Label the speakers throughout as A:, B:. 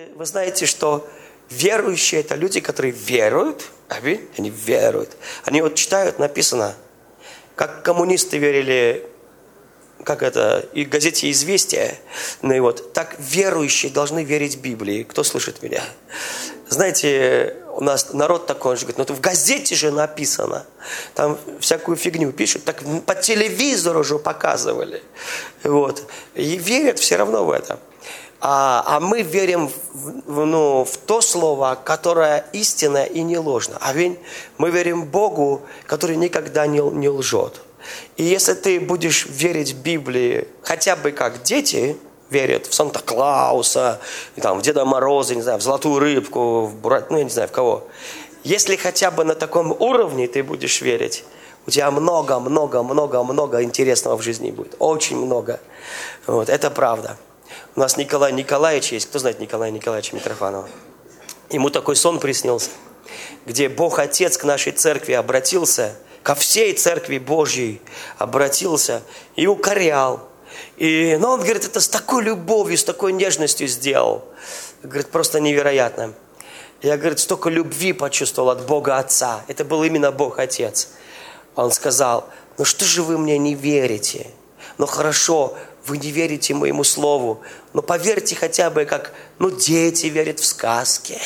A: Вы знаете, что верующие – это люди, которые веруют. Аминь. Они веруют. Они вот читают, написано, как коммунисты верили, и в газете «Известия», ну и вот, так верующие должны верить Библии. Кто слышит меня? Знаете, у нас народ такой, он же говорит, в газете же написано, там всякую фигню пишут, так по телевизору же показывали. Вот. И верят все равно в это. А мы верим в то слово, которое истинное и не ложно. Аминь. Мы верим Богу, который никогда не лжет. И если ты будешь верить в Библии, хотя бы как дети верят в Санта-Клауса, в Деда Мороза, не знаю, в Золотую Рыбку, я не знаю, в кого. Если хотя бы на таком уровне ты будешь верить, у тебя много интересного в жизни будет. Очень много. Вот, это правда. У нас Николай Николаевич есть. Кто знает Николая Николаевича Митрофанова? Ему такой сон приснился, где Бог Отец к нашей церкви обратился, ко всей церкви Божьей обратился и укорял. Но он, говорит, это с такой любовью, с такой нежностью сделал. Говорит, просто невероятно. Я, говорит, столько любви почувствовал от Бога Отца. Это был именно Бог Отец. Он сказал, что же вы мне не верите? Хорошо, вы не верите моему слову, но поверьте хотя бы, как дети верят в сказки.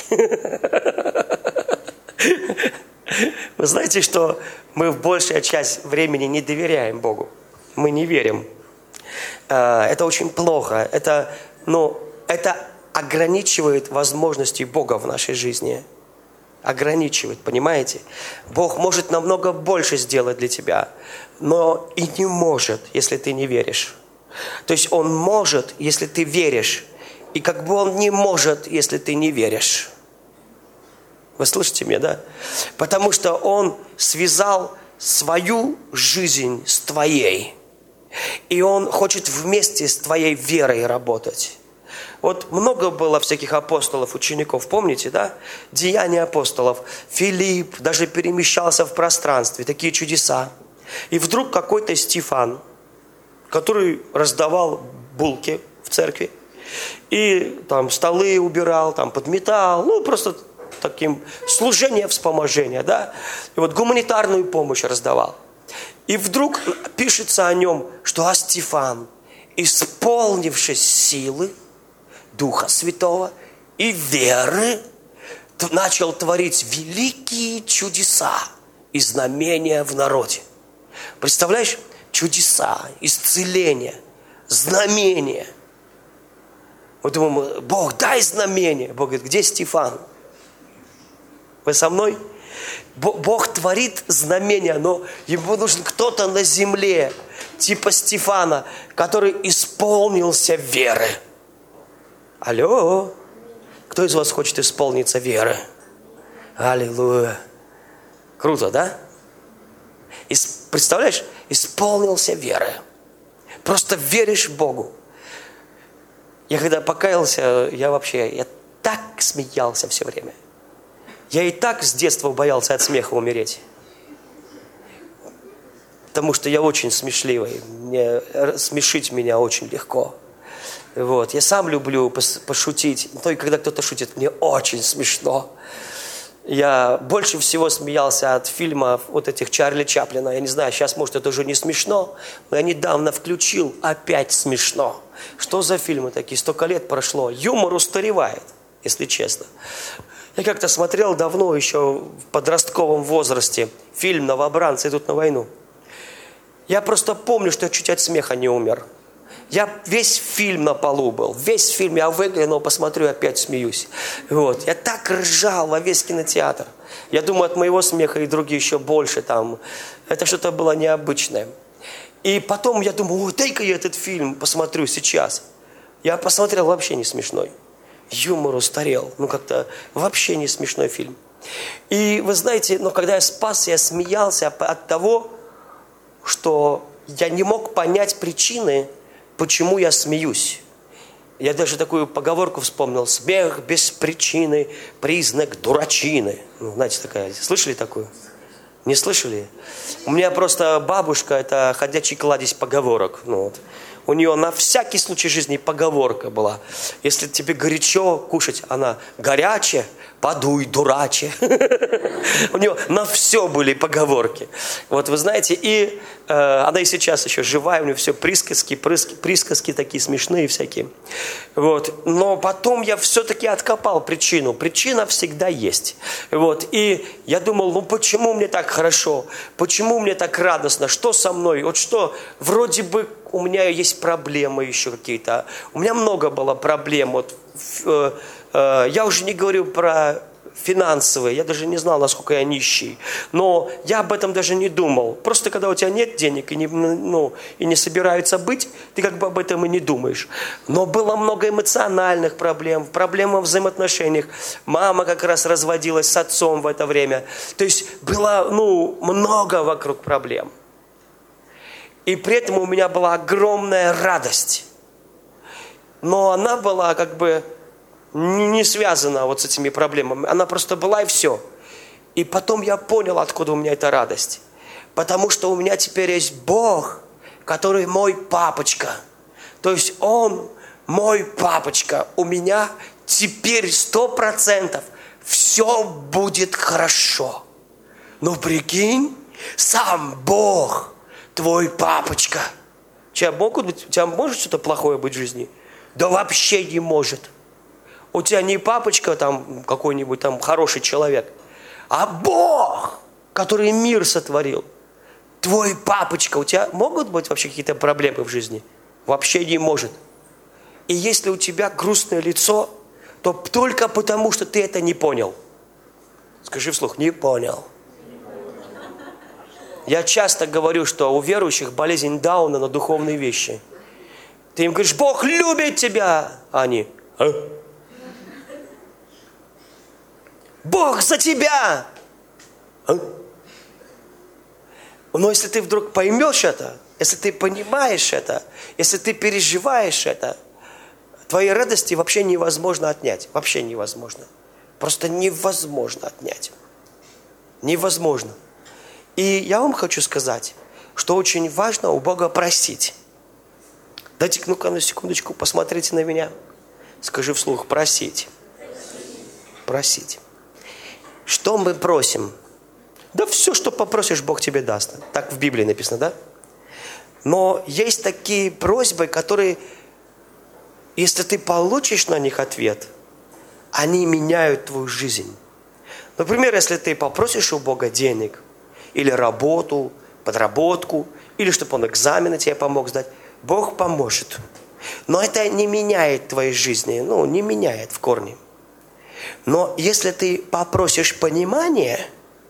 A: Вы знаете, что мы в большую часть времени не доверяем Богу. Мы не верим. Это очень плохо. Это ограничивает возможности Бога в нашей жизни. Ограничивает, понимаете? Бог может намного больше сделать для тебя, но и не может, если ты не веришь. То есть Он может, если ты веришь, и как бы Он не может, если ты не веришь. Вы слышите меня, да? Потому что Он связал свою жизнь с твоей. И Он хочет вместе с твоей верой работать. Вот много было всяких апостолов, учеников, помните, да? Деяния апостолов. Филипп даже перемещался в пространстве, такие чудеса. И вдруг какой-то Стефан, который раздавал булки в церкви, и там столы убирал, там подметал, просто таким служение вспоможения, да? И вот гуманитарную помощь раздавал. И вдруг пишется о нем, что Стефан, исполнившись силы Духа Святого и веры, начал творить великие чудеса и знамения в народе. Представляешь? Чудеса, исцеления, знамения. Мы думаем, Бог, дай знамение. Бог говорит, где Стефан? Вы со мной? Бог творит знамения, но ему нужен кто-то на земле, типа Стефана, который исполнился веры. Алло? Кто из вас хочет исполниться веры? Аллилуйя. Круто, да? Представляешь? Исполнился веры. Просто веришь Богу. Я когда покаялся, я так смеялся все время. Я и так с детства боялся от смеха умереть. Потому что я очень смешливый. Смешить меня очень легко. Вот. Я сам люблю пошутить. Но и когда кто-то шутит, мне очень смешно. Я больше всего смеялся от фильмов вот этих Чарли Чаплина. Я не знаю, сейчас, может, это уже не смешно, но я недавно включил, опять смешно. Что за фильмы такие? Столько лет прошло. Юмор устаревает, если честно. Я как-то смотрел давно, еще в подростковом возрасте, фильм «Новобранцы идут на войну». Я просто помню, что я чуть от смеха не умер. Я весь фильм на полу был. Весь фильм я выглянул, посмотрю, опять смеюсь. Вот. Я так ржал во весь кинотеатр. Я думаю, от моего смеха и другие еще больше там. Это что-то было необычное. И потом я думаю, дай-ка я этот фильм посмотрю сейчас. Я посмотрел, вообще не смешной. Юмор устарел. Как-то вообще не смешной фильм. И вы знаете, когда я спасся, я смеялся от того, что я не мог понять причины, почему я смеюсь. Я даже такую поговорку вспомнил. Смех без причины – признак дурачины. Знаете, такая. Слышали такую? Не слышали? У меня просто бабушка – это ходячий кладезь поговорок. у нее на всякий случай жизни поговорка была. Если тебе горячо кушать, она горячая, подуй, дураче. У нее на все были поговорки. Вот вы знаете, и она и сейчас еще живая, у нее все присказки такие смешные всякие. Вот. Но потом я все-таки откопал причину. Причина всегда есть. Вот. И я думал, ну почему мне так хорошо? Почему мне так радостно? Что со мной? Вот что, вроде бы у меня есть проблемы еще какие-то. У меня много было проблем. Вот, я уже не говорю про финансовые, я даже не знал, насколько я нищий. Но я об этом даже не думал. Просто когда у тебя нет денег и не собираются быть, ты как бы об этом и не думаешь. Но было много эмоциональных проблем, проблем в взаимоотношениях. Мама как раз разводилась с отцом в это время. То есть было много вокруг проблем. И при этом у меня была огромная радость. Но она была как бы не связана вот с этими проблемами. Она просто была и все. И потом я понял, откуда у меня эта радость. Потому что у меня теперь есть Бог, который мой папочка. То есть Он мой папочка. У меня теперь 100% все будет хорошо. Ну прикинь, сам Бог твой папочка. У тебя может что-то плохое быть в жизни? Да вообще не может. У тебя не папочка там какой-нибудь там хороший человек, а Бог, который мир сотворил. Твой папочка. У тебя могут быть вообще какие-то проблемы в жизни? Вообще не может. И если у тебя грустное лицо, то только потому, что ты это не понял. Скажи вслух, не понял. Я часто говорю, что у верующих болезнь Дауна на духовные вещи. Ты им говоришь, Бог любит тебя. А они, Бог за тебя. Но если ты вдруг поймешь это, если ты понимаешь это, если ты переживаешь это, твоей радости вообще невозможно отнять. Вообще невозможно. Просто невозможно отнять. Невозможно. И я вам хочу сказать, что очень важно у Бога просить. Дайте, ну-ка, на секундочку, посмотрите на меня. Скажи вслух, просить. Просить. Что мы просим? Да все, что попросишь, Бог тебе даст. Так в Библии написано, да? Но есть такие просьбы, которые, если ты получишь на них ответ, они меняют твою жизнь. Например, если ты попросишь у Бога денег, или работу, подработку, или чтобы Он экзамены тебе помог сдать, Бог поможет. Но это не меняет твоей жизни, не меняет в корне. Но если ты попросишь понимания,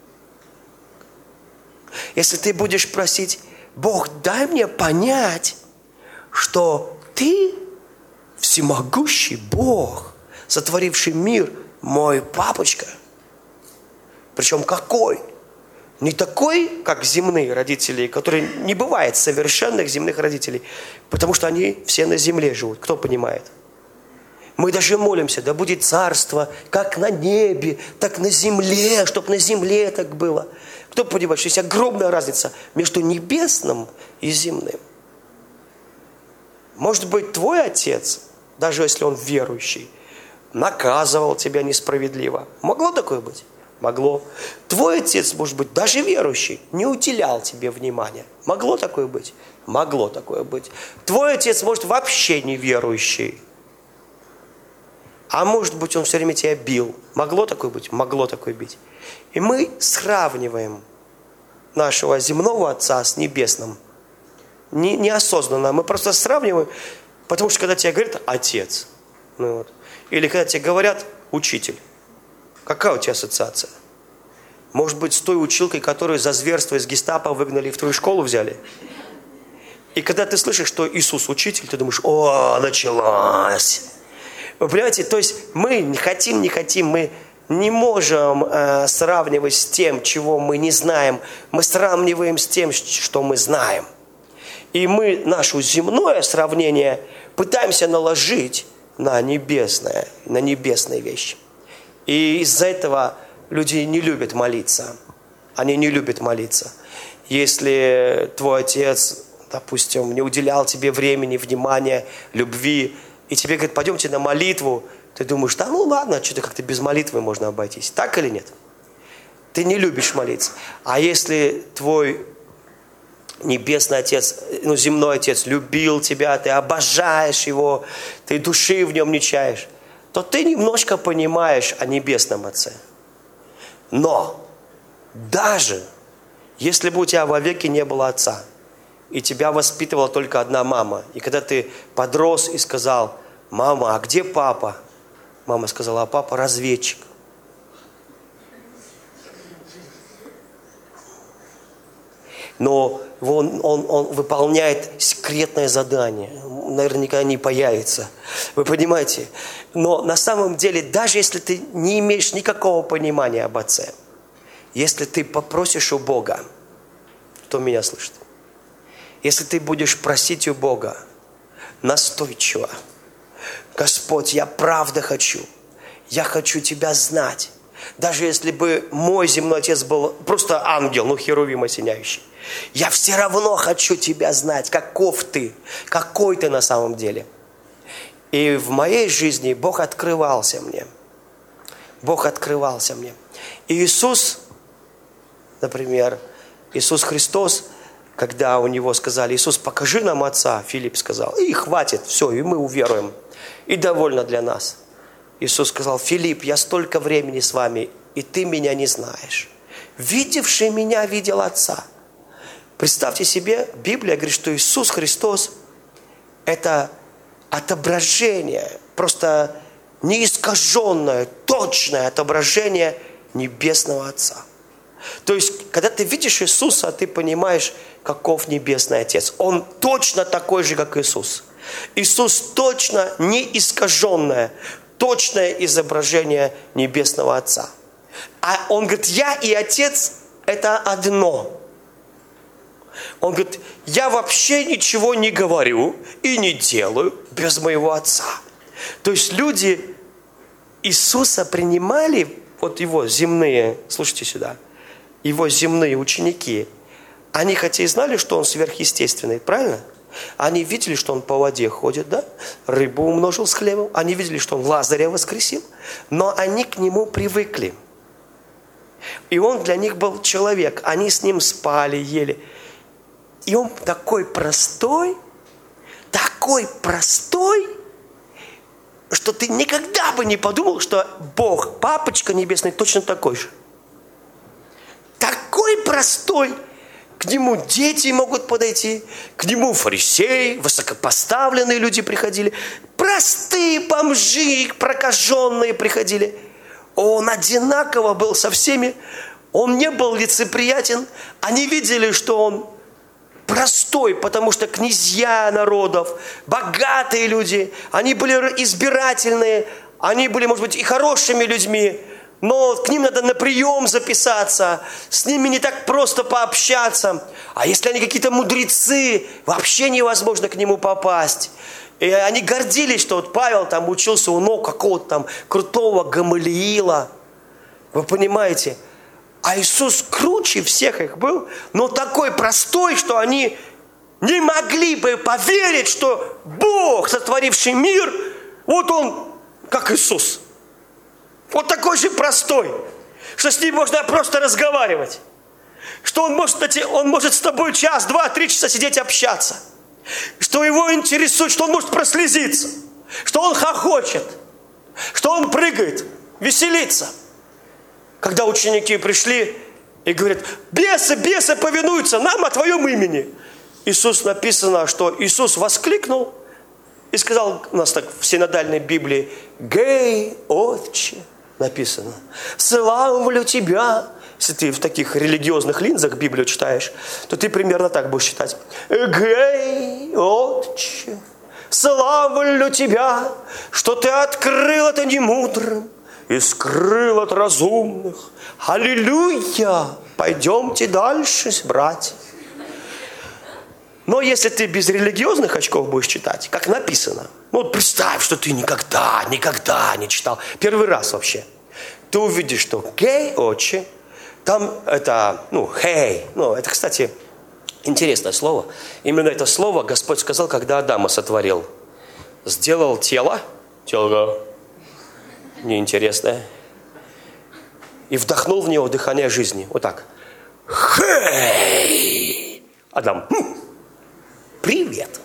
A: если ты будешь просить, Бог, дай мне понять, что Ты всемогущий Бог, сотворивший мир, мой папочка. Причем какой? Не такой, как земные родители, которые не бывает совершенных земных родителей, потому что они все на земле живут. Кто понимает? Мы даже молимся, да будет царство, как на небе, так на земле, чтобы на земле так было. Кто понимает, что есть огромная разница между небесным и земным. Может быть, твой отец, даже если он верующий, наказывал тебя несправедливо. Могло такое быть? Могло. Твой отец, может быть, даже верующий, не уделял тебе внимания. Могло такое быть? Могло такое быть. Твой отец, может, вообще не верующий. А может быть, он все время тебя бил. Могло такое быть? Могло такое быть. И мы сравниваем нашего земного отца с небесным. Неосознанно. Мы просто сравниваем, потому что когда тебе говорят отец, или когда тебе говорят учитель, какая у тебя ассоциация? Может быть, с той училкой, которую за зверство из гестапо выгнали и в твою школу взяли? И когда ты слышишь, что Иисус учитель, ты думаешь, началось. Вы понимаете, то есть мы не хотим, мы не можем сравнивать с тем, чего мы не знаем. Мы сравниваем с тем, что мы знаем. И мы наше земное сравнение пытаемся наложить на небесные вещи. И из-за этого люди не любят молиться. Они не любят молиться. Если твой отец допустим, не уделял тебе времени, внимания, любви, и тебе говорят, пойдемте на молитву, ты думаешь, да ну ладно, что-то как-то без молитвы можно обойтись. Так или нет? Ты не любишь молиться. А если твой Небесный Отец, земной Отец любил тебя, ты обожаешь Его, ты души в Нем не чаешь, то ты немножко понимаешь о Небесном Отце. Но даже если бы у тебя вовеки не было Отца, и тебя воспитывала только одна мама, и когда ты подрос и сказал, мама, а где папа? Мама сказала, а папа разведчик. Но он выполняет секретное задание. Наверняка не появится. Вы понимаете? Но на самом деле, даже если ты не имеешь никакого понимания об Отце, если ты попросишь у Бога, кто меня слышит? Если ты будешь просить у Бога настойчиво, Господь, я правда хочу, я хочу Тебя знать. Даже если бы мой земной Отец был просто ангел, херувим осеняющий, я все равно хочу Тебя знать, каков Ты, какой Ты на самом деле. И в моей жизни Бог открывался мне. Бог открывался мне. И Иисус, например, Иисус Христос, когда у Него сказали, Иисус, покажи нам Отца, Филипп сказал, и хватит, все, и мы уверуем, и довольно для нас. Иисус сказал, Филипп, я столько времени с вами, и ты меня не знаешь. Видевший меня видел Отца. Представьте себе, Библия говорит, что Иисус Христос – это отображение, просто неискаженное, точное отображение Небесного Отца. То есть, когда ты видишь Иисуса, ты понимаешь, каков Небесный Отец. Он точно такой же, как Иисус. Иисус точно не искаженное, точное изображение Небесного Отца. А Он говорит, я и Отец – это одно. Он говорит, я вообще ничего не говорю и не делаю без моего Отца. То есть люди Иисуса принимали, вот Его земные, слушайте сюда, Его земные ученики, они хотя и знали, что Он сверхъестественный, правильно? Они видели, что Он по воде ходит, да? Рыбу умножил с хлебом. Они видели, что Он Лазаря воскресил. Но они к Нему привыкли. И Он для них был человек. Они с Ним спали, ели. И Он такой простой, что ты никогда бы не подумал, что Бог, Папочка Небесный, точно такой же. Такой простой. К Нему дети могут подойти, к Нему фарисеи, высокопоставленные люди приходили, простые бомжи, прокаженные приходили. Он одинаково был со всеми, Он не был лицеприятен. Они видели, что Он простой, потому что князья народов, богатые люди, они были избирательные, они были, может быть, и хорошими людьми, но к ним надо на прием записаться, с ними не так просто пообщаться. А если они какие-то мудрецы, вообще невозможно к нему попасть. И они гордились, что вот Павел там учился у ног какого-то там крутого Гамалиила. Вы понимаете? А Иисус круче всех их был, но такой простой, что они не могли бы поверить, что Бог, сотворивший мир, вот Он, как Иисус. Вот такой же простой, что с Ним можно просто разговаривать. Что Он может с тобой час, 2, 3 часа сидеть общаться. Что Его интересует, что Он может прослезиться. Что Он хохочет. Что Он прыгает, веселится. Когда ученики пришли и говорят, бесы повинуются нам о Твоем имени. Иисус написано, что Иисус воскликнул и сказал, у нас так в синодальной Библии, «Гей, Отче», написано, «Славлю Тебя». Если ты в таких религиозных линзах Библию читаешь, то ты примерно так будешь читать. «Гей, Отче, славлю Тебя, что Ты открыл это немудрым и скрыл от разумных. Аллилуйя! Пойдемте дальше, братья». Но если ты без религиозных очков будешь читать, как написано, вот представь, что ты никогда не читал, первый раз вообще, ты увидишь, что «Гей, Отче», там это, «Хей», это, кстати, Интересное слово. Именно это слово Господь сказал, когда Адама сотворил. Сделал тело неинтересное, и вдохнул в него дыхание жизни. Вот так. Хей! Адам. Привет.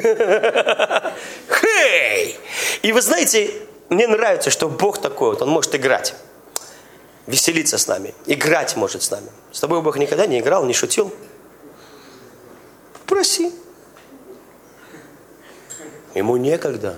A: Хей! И вы знаете, мне нравится, что Бог такой вот, Он может играть. Веселиться с нами. Играть может с нами. С тобой Бог никогда не играл, не шутил. Проси. Ему некогда.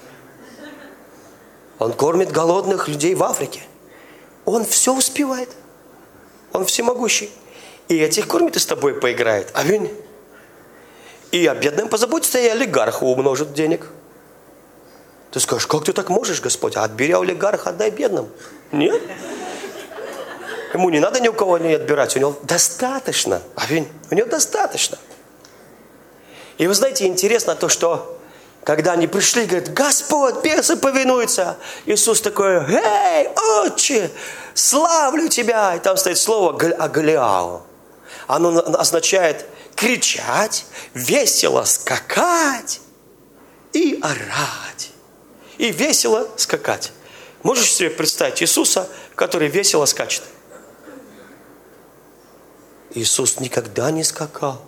A: Он кормит голодных людей в Африке. Он все успевает. Он всемогущий. И этих кормит, и с тобой поиграет. Аминь. И о бедном позаботится, и олигарху умножит денег. Ты скажешь, как ты так можешь, Господь? А отбери олигарха, отдай бедным. Нет. Ему не надо ни у кого не отбирать. У него достаточно. Аминь. У него достаточно. И вы знаете, интересно то, что когда они пришли, говорят, Господь, бесы повинуются. Иисус такой, эй, отче, славлю тебя. И там стоит слово агалиао. Оно означает кричать, весело скакать и орать. И весело скакать. Можешь себе представить Иисуса, который весело скачет? Иисус никогда не скакал.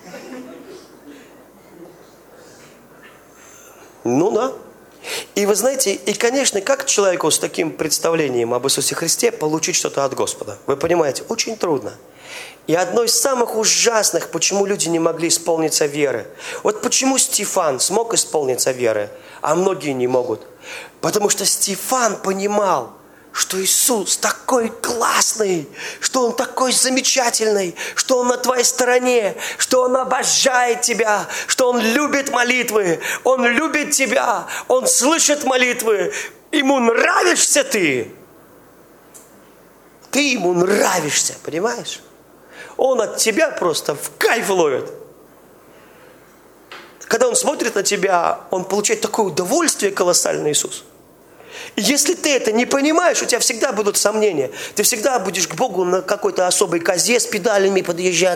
A: Ну да. И вы знаете, и конечно, как человеку с таким представлением об Иисусе Христе получить что-то от Господа? Вы понимаете, очень трудно. И одно из самых ужасных, почему люди не могли исполниться веры. Вот почему Стефан смог исполниться веры, а многие не могут. Потому что Стефан понимал, что Иисус такой классный, что Он такой замечательный, что Он на твоей стороне, что Он обожает тебя, что Он любит молитвы, Он любит тебя, Он слышит молитвы, Ему нравишься ты. Ты Ему нравишься, понимаешь? Он от тебя просто в кайф ловит. Когда Он смотрит на тебя, Он получает такое удовольствие колоссальное, Иисус. И если ты это не понимаешь, у тебя всегда будут сомнения. Ты всегда будешь к Богу на какой-то особой козе с педалями подъезжать.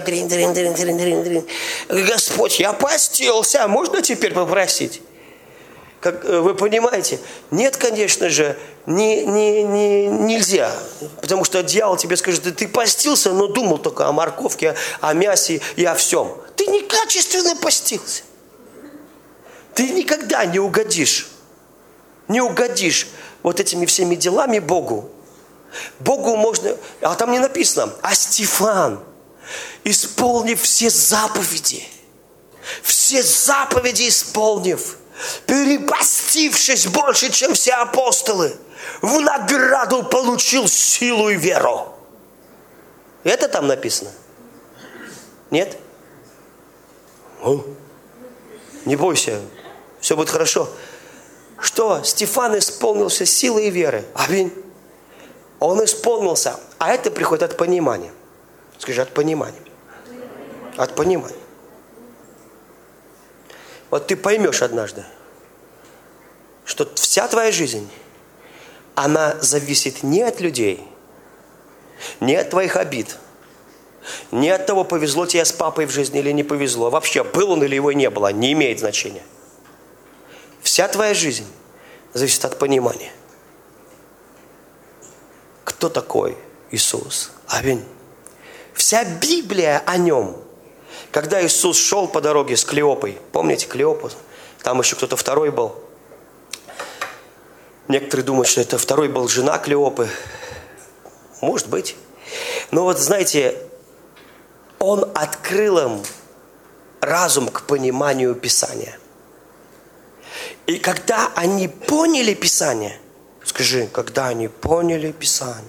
A: Господь, я постился, можно теперь попросить? Как вы понимаете? Нет, конечно же, нельзя. Потому что дьявол тебе скажет, ты постился, но думал только о морковке, о мясе и о всем. Ты некачественно постился. Ты никогда не угодишь. Не угодишь вот этими всеми делами Богу. Богу можно... А там не написано. А Стефан, исполнив все заповеди исполнив, перепостившись больше, чем все апостолы, в награду получил силу и веру. Это там написано? Нет? Не бойся, все будет хорошо. Что Стефан исполнился силой и веры. Аминь. Он исполнился. А это приходит от понимания. Скажи, от понимания. От понимания. Вот ты поймешь однажды, что вся твоя жизнь, она зависит не от людей, не от твоих обид, не от того, повезло тебе с папой в жизни или не повезло. Вообще, был он или его не было, не имеет значения. Вся твоя жизнь зависит от понимания. Кто такой Иисус? Аминь. Вся Библия о Нем. Когда Иисус шел по дороге с Клеопой, помните Клеопу? Там еще кто-то второй был. Некоторые думают, что это второй был жена Клеопы. Может быть. Но вот знаете, Он открыл им разум к пониманию Писания. И когда они поняли Писание, скажи, когда они поняли Писание,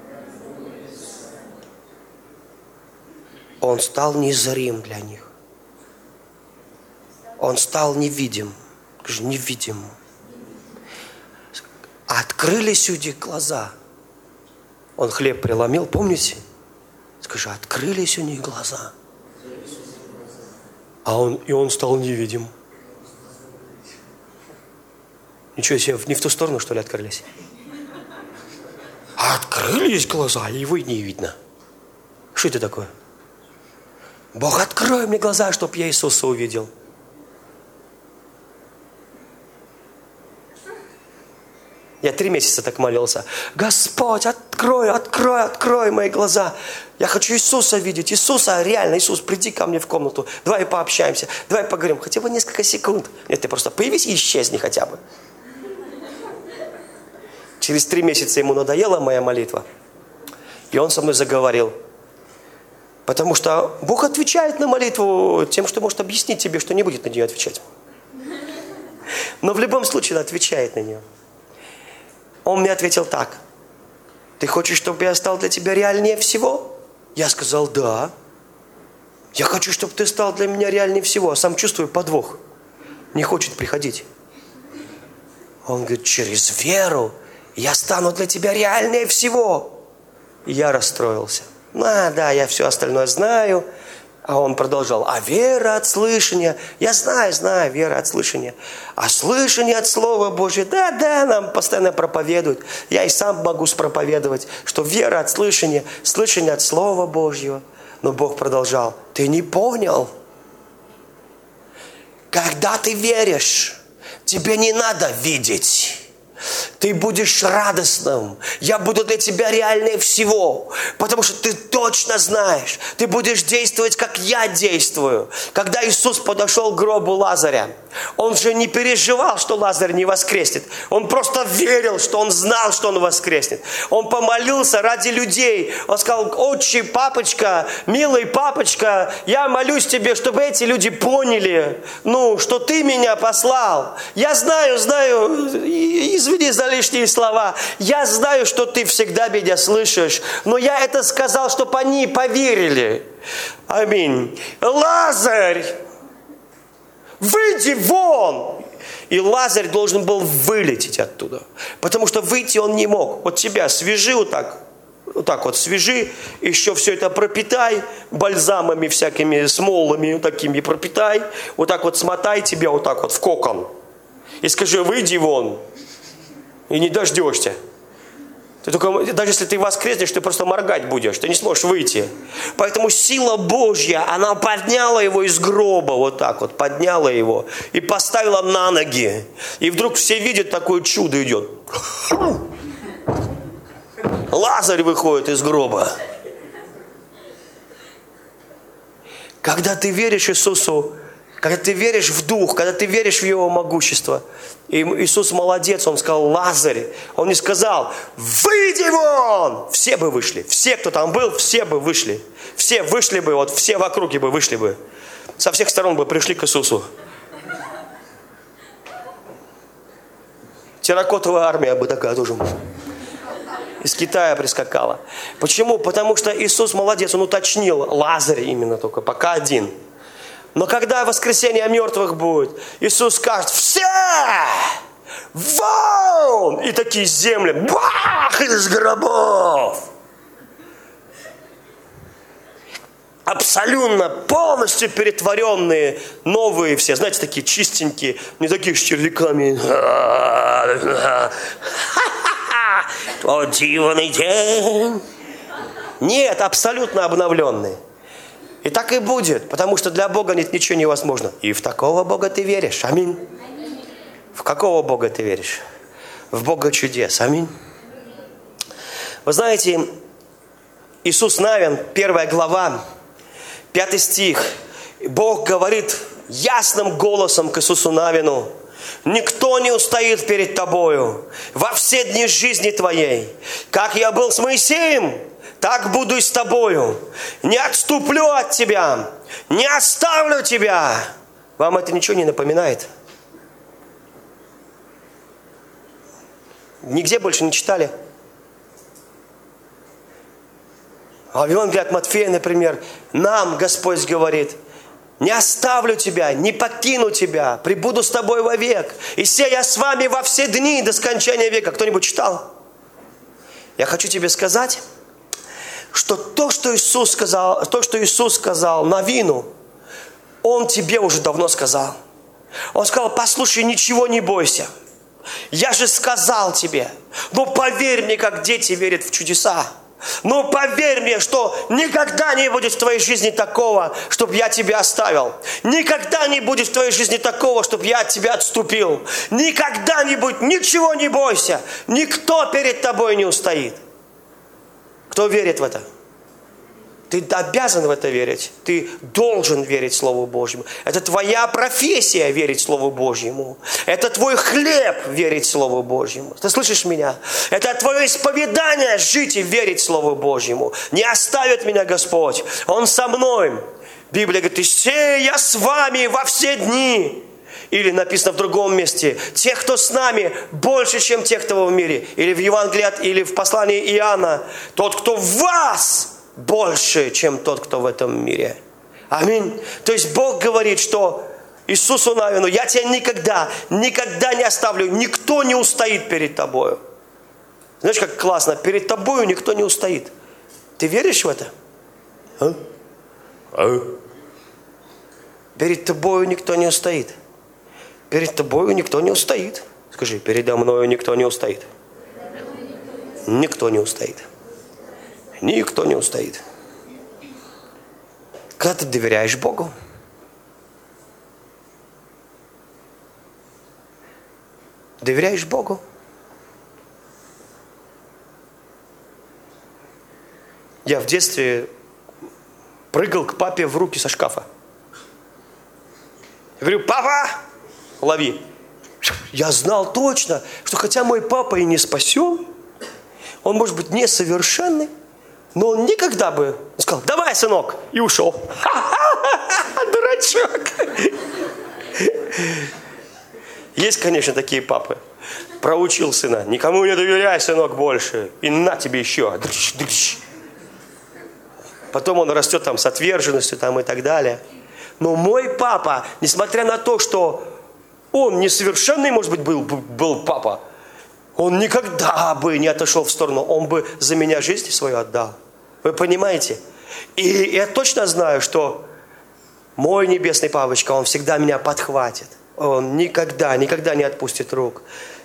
A: Он стал незрим для них. Он стал невидим. Скажи, невидим. Открылись у них глаза. Он хлеб преломил, помните? Скажи, открылись у них глаза. И он стал невидим. Ничего себе, не в ту сторону, что ли, открылись? А открылись глаза, и его не видно. Что это такое? Бог, открой мне глаза, чтобы я Иисуса увидел. Я 3 месяца так молился. Господь, открой мои глаза. Я хочу Иисуса видеть. Иисуса, реально, Иисус, приди ко мне в комнату. Давай пообщаемся. Давай поговорим. Хотя бы несколько секунд. Нет, ты просто появись и исчезни хотя бы. Через 3 месяца ему надоела моя молитва. И он со мной заговорил. Потому что Бог отвечает на молитву тем, что может объяснить тебе, что не будет на нее отвечать. Но в любом случае он отвечает на нее. Он мне ответил так. Ты хочешь, чтобы я стал для тебя реальнее всего? Я сказал, да. Я хочу, чтобы ты стал для меня реальнее всего. А сам чувствую подвох. Не хочет приходить. Он говорит, через веру я стану для тебя реальнее всего. И я расстроился. Да, я все остальное знаю. А он продолжал, а вера от слышания. Я знаю, вера от слышания. А слышание от Слова Божьего. Да, нам постоянно проповедуют. Я и сам могу спроповедовать, что вера от слышания, слышание от Слова Божьего. Но Бог продолжал, ты не понял. Когда ты веришь, тебе не надо видеть. Ты будешь радостным. Я буду для тебя реальнее всего. Потому что ты точно знаешь. Ты будешь действовать, как я действую. Когда Иисус подошел к гробу Лазаря, Он же не переживал, что Лазарь не воскреснет. Он просто верил, что он знал, что он воскреснет. Он помолился ради людей. Он сказал, отче, папочка, милый папочка, я молюсь тебе, чтобы эти люди поняли, что ты меня послал. Я знаю, извини за лишние слова. Я знаю, что ты всегда меня слышишь, но я это сказал, чтобы они поверили. Аминь. Лазарь, выйди вон! И Лазарь должен был вылететь оттуда, потому что выйти он не мог. Вот тебя свяжи вот так свяжи, еще все это пропитай бальзамами всякими, смолами такими пропитай, вот так вот смотай тебя вот так вот в кокон и скажи, выйди вон. И не дождешься. Ты только, даже если ты воскреснешь, ты просто моргать будешь. Ты не сможешь выйти. Поэтому сила Божья, она подняла его из гроба. Вот так вот, подняла его. И поставила на ноги. И вдруг все видят, такое чудо идет. Лазарь выходит из гроба. Когда ты веришь Иисусу, когда ты веришь в Дух, когда ты веришь в Его могущество. И Иисус молодец, Он сказал, Лазарь. Он не сказал, выйди вон! Все бы вышли. Все, кто там был, все бы вышли. Все вышли бы, вот все в округе бы вышли бы. Со всех сторон бы пришли к Иисусу. Терракотовая армия бы такая тоже из Китая прискакала. Почему? Потому что Иисус молодец, Он уточнил, Лазарь именно только, пока один. Но когда воскресение мертвых будет, Иисус скажет, все, вон! И такие земли, бах, из гробов. Абсолютно, полностью перетворенные, новые все, знаете, такие чистенькие, не такие с червяками. О, дивный день. Нет, абсолютно обновленные. И так и будет, потому что для Бога нет ничего невозможного. И в такого Бога ты веришь. Аминь. В какого Бога ты веришь? В Бога чудес. Аминь. Вы знаете, Иисус Навин, 1 глава, 5 стих. Бог говорит ясным голосом к Иисусу Навину. Никто не устоит перед тобою во все дни жизни твоей. Как я был с Моисеем, так буду и с тобою. Не отступлю от тебя, не оставлю тебя. Вам это ничего не напоминает? Нигде больше не читали? А в Евангелии от Матфея, например, нам Господь говорит, не оставлю тебя, не покину тебя, пребуду с тобой вовек. И се я с вами во все дни до скончания века. Кто-нибудь читал? Я хочу тебе сказать, что то, что Иисус сказал Навину, Он тебе уже давно сказал. Он сказал, послушай, ничего не бойся. Я же сказал тебе, но поверь мне, как дети верят в чудеса. Но поверь мне, что никогда не будет в твоей жизни такого, чтобы я тебя оставил. Никогда не будет в твоей жизни такого, чтобы я от тебя отступил. Никогда не будет, ничего не бойся. Никто перед тобой не устоит. Кто верит в это? Ты обязан в это верить. Ты должен верить Слову Божьему. Это твоя профессия верить Слову Божьему. Это твой хлеб верить Слову Божьему. Ты слышишь меня? Это твое исповедание жить и верить Слову Божьему. Не оставит меня Господь. Он со мной. Библия говорит, «И я с вами во все дни». Или написано в другом месте, тех, кто с нами, больше, чем тех, кто в мире. Или в Евангелии, или в послании Иоанна. Тот, кто в вас, больше, чем тот, кто в этом мире. Аминь. То есть Бог говорит, что Иисусу Навину, я тебя никогда не оставлю. Никто не устоит перед тобою. Знаешь, как классно. Перед тобою никто не устоит. Ты веришь в это? Перед тобою никто не устоит. Перед тобою никто не устоит. Скажи, передо мною никто не устоит. Никто не устоит. Никто не устоит. Когда ты доверяешь Богу, доверяешь Богу, я в детстве прыгал к папе в руки со шкафа. Я говорю, папа, лови. Я знал точно, что хотя мой папа и не спасен, он может быть несовершенный, но он никогда бы сказал, давай, сынок, и ушел. Дурачок. Есть, конечно, такие папы. Проучил сына. Никому не доверяй, сынок, больше. И на тебе еще. Потом он растет там с отверженностью там, и так далее. Но мой папа, несмотря на то, что он несовершенный, может быть, был папа, он никогда бы не отошел в сторону. Он бы за меня жизнь свою отдал. Вы понимаете? И я точно знаю, что мой небесный папочка, он всегда меня подхватит. Он никогда не отпустит рук.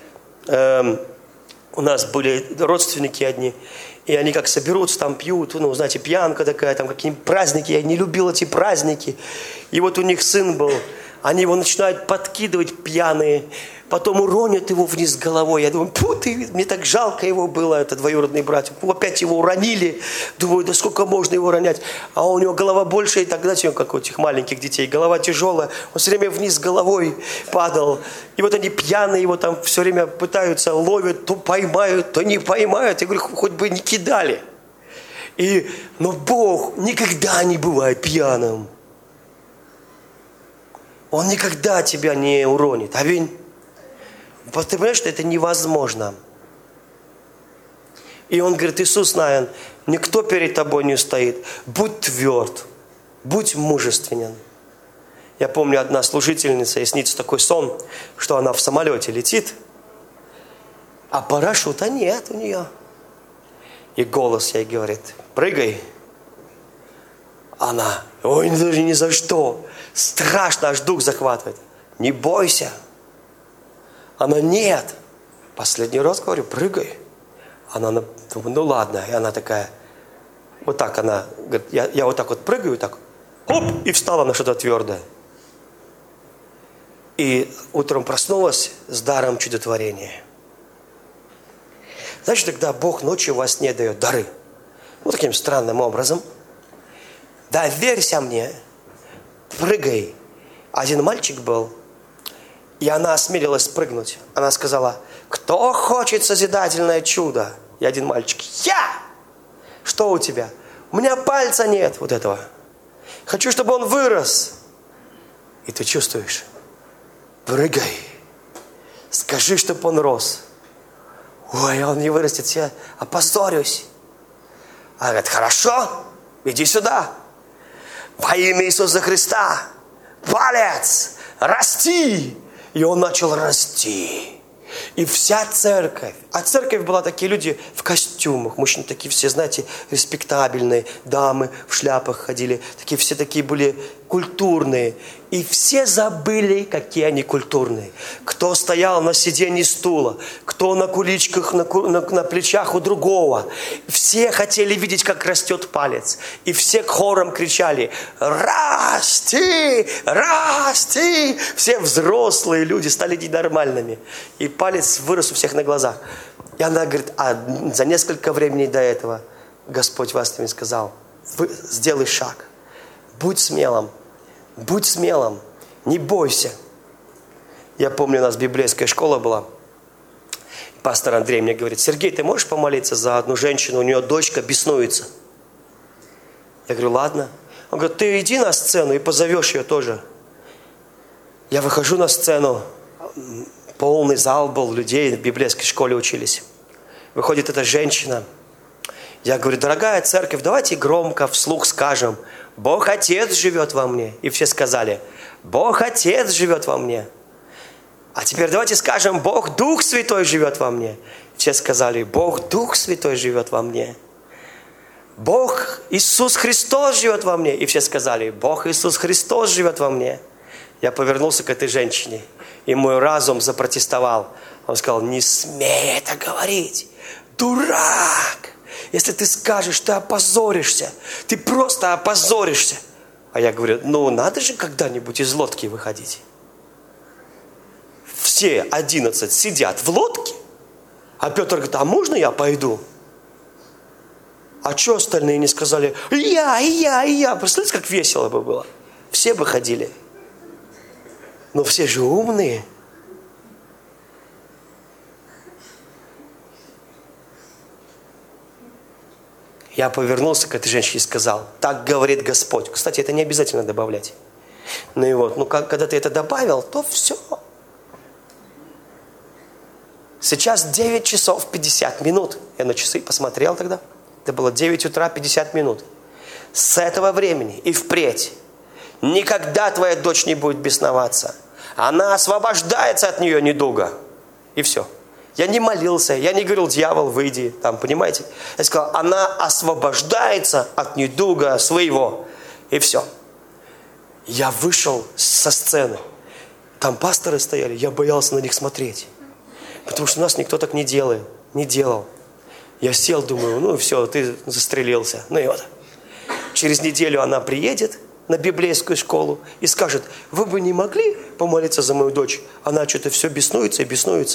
A: У нас были родственники одни, и они как соберутся, там пьют, ну, знаете, пьянка такая, там какие-нибудь праздники. Я не любил эти праздники. И вот у них сын был. Они его начинают подкидывать пьяные, потом уронят его вниз головой. Я думаю, мне так жалко его было, это двоюродный брат. Опять его уронили. Думаю, да сколько можно его ронять? А у него голова больше, и так, знаете, как у этих маленьких детей. Голова тяжелая. Он все время вниз головой падал. И вот они пьяные его там все время пытаются, ловят, то поймают, то не поймают. Я говорю, хоть бы не кидали. Но Бог никогда не бывает пьяным. Он никогда тебя не уронит. Аминь. Ты понимаешь, что это невозможно. И он говорит, Иисус Навин, никто перед тобой не устоит. Будь тверд, будь мужественен. Я помню, одна служительница, ей снится такой сон, что она в самолете летит, а парашюта нет у нее. И голос ей говорит, прыгай. Она, ой, даже ни за что. Страшно, аж дух захватывает. Не бойся. Она, нет. Последний раз говорю, прыгай. Она, ну ладно. И она такая, вот так она, говорит, я вот так вот прыгаю, так, оп, и встала на что-то твердое. И утром проснулась с даром чудотворения. Значит, тогда Бог ночью во сне дает дары. Вот таким странным образом. Доверься мне. Прыгай. Один мальчик был, и она осмелилась прыгнуть. Она сказала, кто хочет созидательное чудо? И один мальчик, я! Что у тебя? У меня пальца нет вот этого. Хочу, чтобы он вырос. И ты чувствуешь, прыгай. Скажи, чтобы он рос. Ой, он не вырастет, я опозорюсь. Она говорит, хорошо, иди сюда. Во имя Иисуса Христа, палец, расти. И он начал расти. И вся церковь, а церковь была такие люди в костюмах, мужчины такие все, знаете, респектабельные, дамы в шляпах ходили, такие все такие были культурные. И все забыли, какие они культурные. Кто стоял на сиденье стула, кто на куличках, на плечах у другого. Все хотели видеть, как растет палец. И все хором кричали: «Расти! Расти!» Все взрослые люди стали ненормальными. И палец вырос у всех на глазах. И она говорит: а за несколько времени до этого Господь вас мне сказал: сделай шаг. Будь смелым. Будь смелым, не бойся. Я помню, у нас библейская школа была. Пастор Андрей мне говорит: Сергей, ты можешь помолиться за одну женщину, у нее дочка беснуется? Я говорю: ладно. Он говорит: ты иди на сцену и позовешь ее тоже. Я выхожу на сцену, полный зал был людей, в библейской школе учились. Выходит эта женщина. Я говорю: дорогая церковь, давайте громко вслух скажем: Бог Отец живет во мне. И все сказали: Бог Отец живет во мне. А теперь давайте скажем: Бог Дух Святой живет во мне. Все сказали: Бог Дух Святой живет во мне. Бог Иисус Христос живет во мне. И все сказали: Бог Иисус Христос живет во мне. Я повернулся к этой женщине, и мой разум запротестовал. Он сказал: не смей это говорить, дурак! Если ты скажешь, ты опозоришься. Ты просто опозоришься. А я говорю: ну надо же когда-нибудь из лодки выходить. Все 11 сидят в лодке. А Петр говорит: а можно я пойду? А что остальные не сказали? Я. Представляете, как весело бы было? Все бы ходили. Но все же умные. Я повернулся к этой женщине и сказал: так говорит Господь. Кстати, это не обязательно добавлять. Ну и вот, когда ты это добавил, то все. Сейчас 9 часов 50 минут. Я на часы посмотрел тогда. Это было 9 утра 50 минут. С этого времени и впредь никогда твоя дочь не будет бесноваться. Она освобождается от нее недуга. И все. Я не молился, я не говорил: дьявол, выйди, там, понимаете? Я сказал: она освобождается от недуга своего. И все. Я вышел со сцены. Там пасторы стояли, я боялся на них смотреть. Потому что у нас никто так не делал. Я сел, думаю: ну все, ты застрелился. Ну и вот. Через неделю она приедет на библейскую школу и скажет: вы бы не могли помолиться за мою дочь? Она что-то все беснуется и беснуется.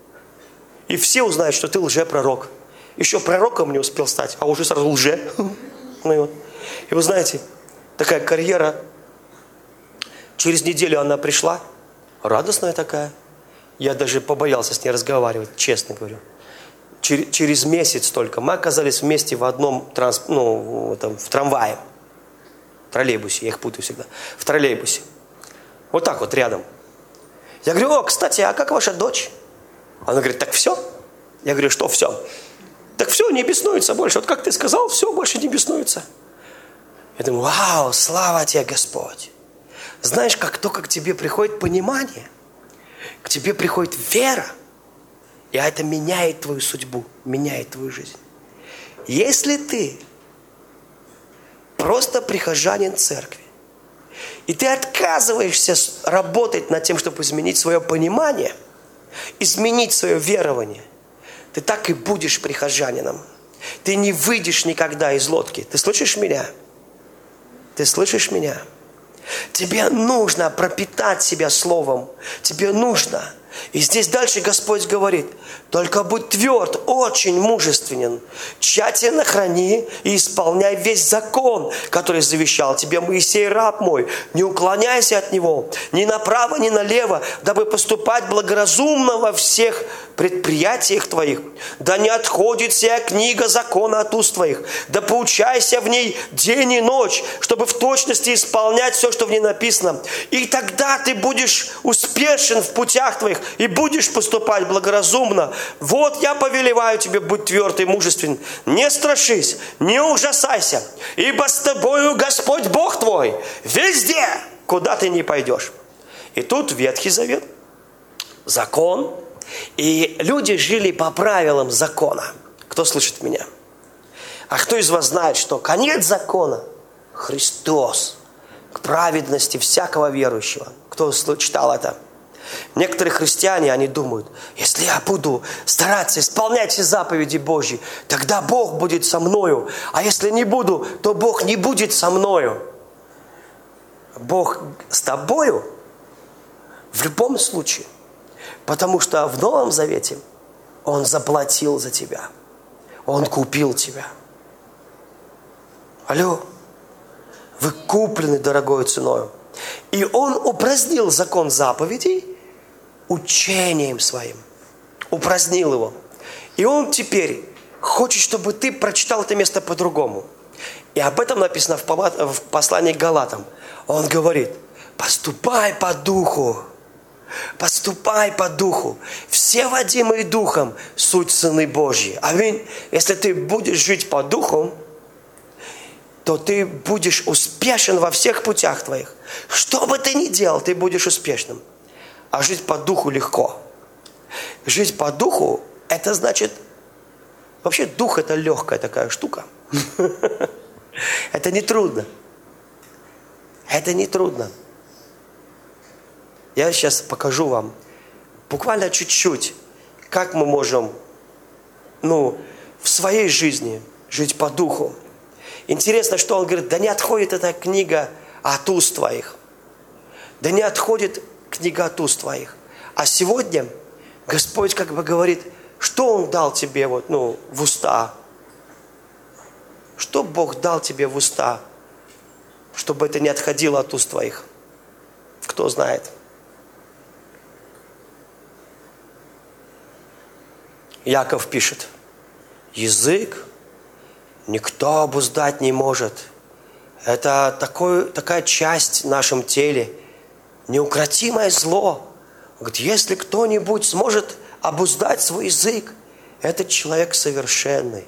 A: И все узнают, что ты лжепророк. Еще пророком не успел стать, а уже сразу лже. Ну и вот. И вы знаете, такая карьера. Через неделю она пришла, радостная такая. Я даже побоялся с ней разговаривать, честно говорю. Через месяц только мы оказались вместе в одном в трамвае. В троллейбусе, я их путаю всегда. В троллейбусе. Вот так вот рядом. Я говорю: о, кстати, а как ваша дочь? Она говорит: так все. Я говорю: что все? Так все, не беснуется больше. Вот как ты сказал, все, больше не беснуется. Я думаю: вау, слава тебе, Господь. Знаешь, как только к тебе приходит понимание, к тебе приходит вера, и это меняет твою судьбу, меняет твою жизнь. Если ты просто прихожанин церкви, и ты отказываешься работать над тем, чтобы изменить свое понимание, изменить свое верование, ты так и будешь прихожанином. Ты не выйдешь никогда из лодки. Ты слышишь меня? Ты слышишь меня? Тебе нужно пропитать себя словом. Тебе нужно. И здесь дальше Господь говорит: только будь тверд, очень мужественен, тщательно храни и исполняй весь закон, который завещал тебе Моисей, раб мой. Не уклоняйся от него ни направо, ни налево, дабы поступать благоразумно во всех предприятиях твоих. Да не отходит сия книга закона от уст твоих, да поучайся в ней день и ночь, чтобы в точности исполнять все, что в ней написано. И тогда ты будешь успешен в путях твоих и будешь поступать благоразумно. Вот я повелеваю тебе: будь тверд и мужествен. Не страшись, не ужасайся, ибо с тобою Господь Бог твой везде, куда ты не пойдешь. И тут Ветхий Завет, закон. И люди жили по правилам закона. Кто слышит меня? А кто из вас знает, что конец закона – Христос? праведности всякого верующего. Кто читал это? Некоторые христиане, они думают, если я буду стараться исполнять все заповеди Божьи, тогда Бог будет со мною. А если не буду, то Бог не будет со мною. Бог с тобою в любом случае. Потому что в Новом Завете Он заплатил за тебя. Он купил тебя. Алло. Вы куплены дорогой ценою. И Он упразднил закон заповедей учением своим. Упразднил его. И Он теперь хочет, чтобы ты прочитал это место по-другому. И об этом написано в послании к Галатам. Он говорит, поступай по духу. Поступай по духу. Все водимые духом суть сыны Божьи. Аминь. Если ты будешь жить по духу, то ты будешь успешен во всех путях твоих. Что бы ты ни делал, ты будешь успешным. А жить по духу легко. Жить по духу, это значит... Вообще дух это легкая такая штука. Это не трудно. Это не трудно. Я сейчас покажу вам буквально чуть-чуть, как мы можем, в своей жизни жить по духу. Интересно, что он говорит, да не отходит эта книга от уст твоих. Да не отходит книга от уст твоих. А сегодня Господь как бы говорит, что Он дал тебе в уста? Что Бог дал тебе в уста, чтобы это не отходило от уст твоих? Кто знает? Яков пишет, язык никто обуздать не может. Это такая часть в нашем теле, неукротимое зло. Говорит, если кто-нибудь сможет обуздать свой язык, этот человек совершенный.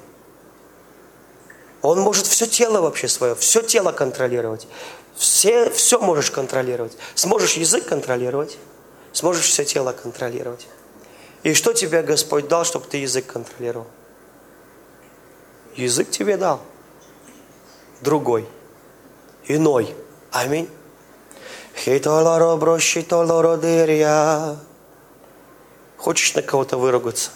A: Он может все тело вообще свое, все тело контролировать. Все можешь контролировать. Сможешь язык контролировать, сможешь все тело контролировать. И что тебе Господь дал, чтобы ты язык контролировал? Язык тебе дал. Другой. Иной. Аминь. Хочешь на кого-то выругаться?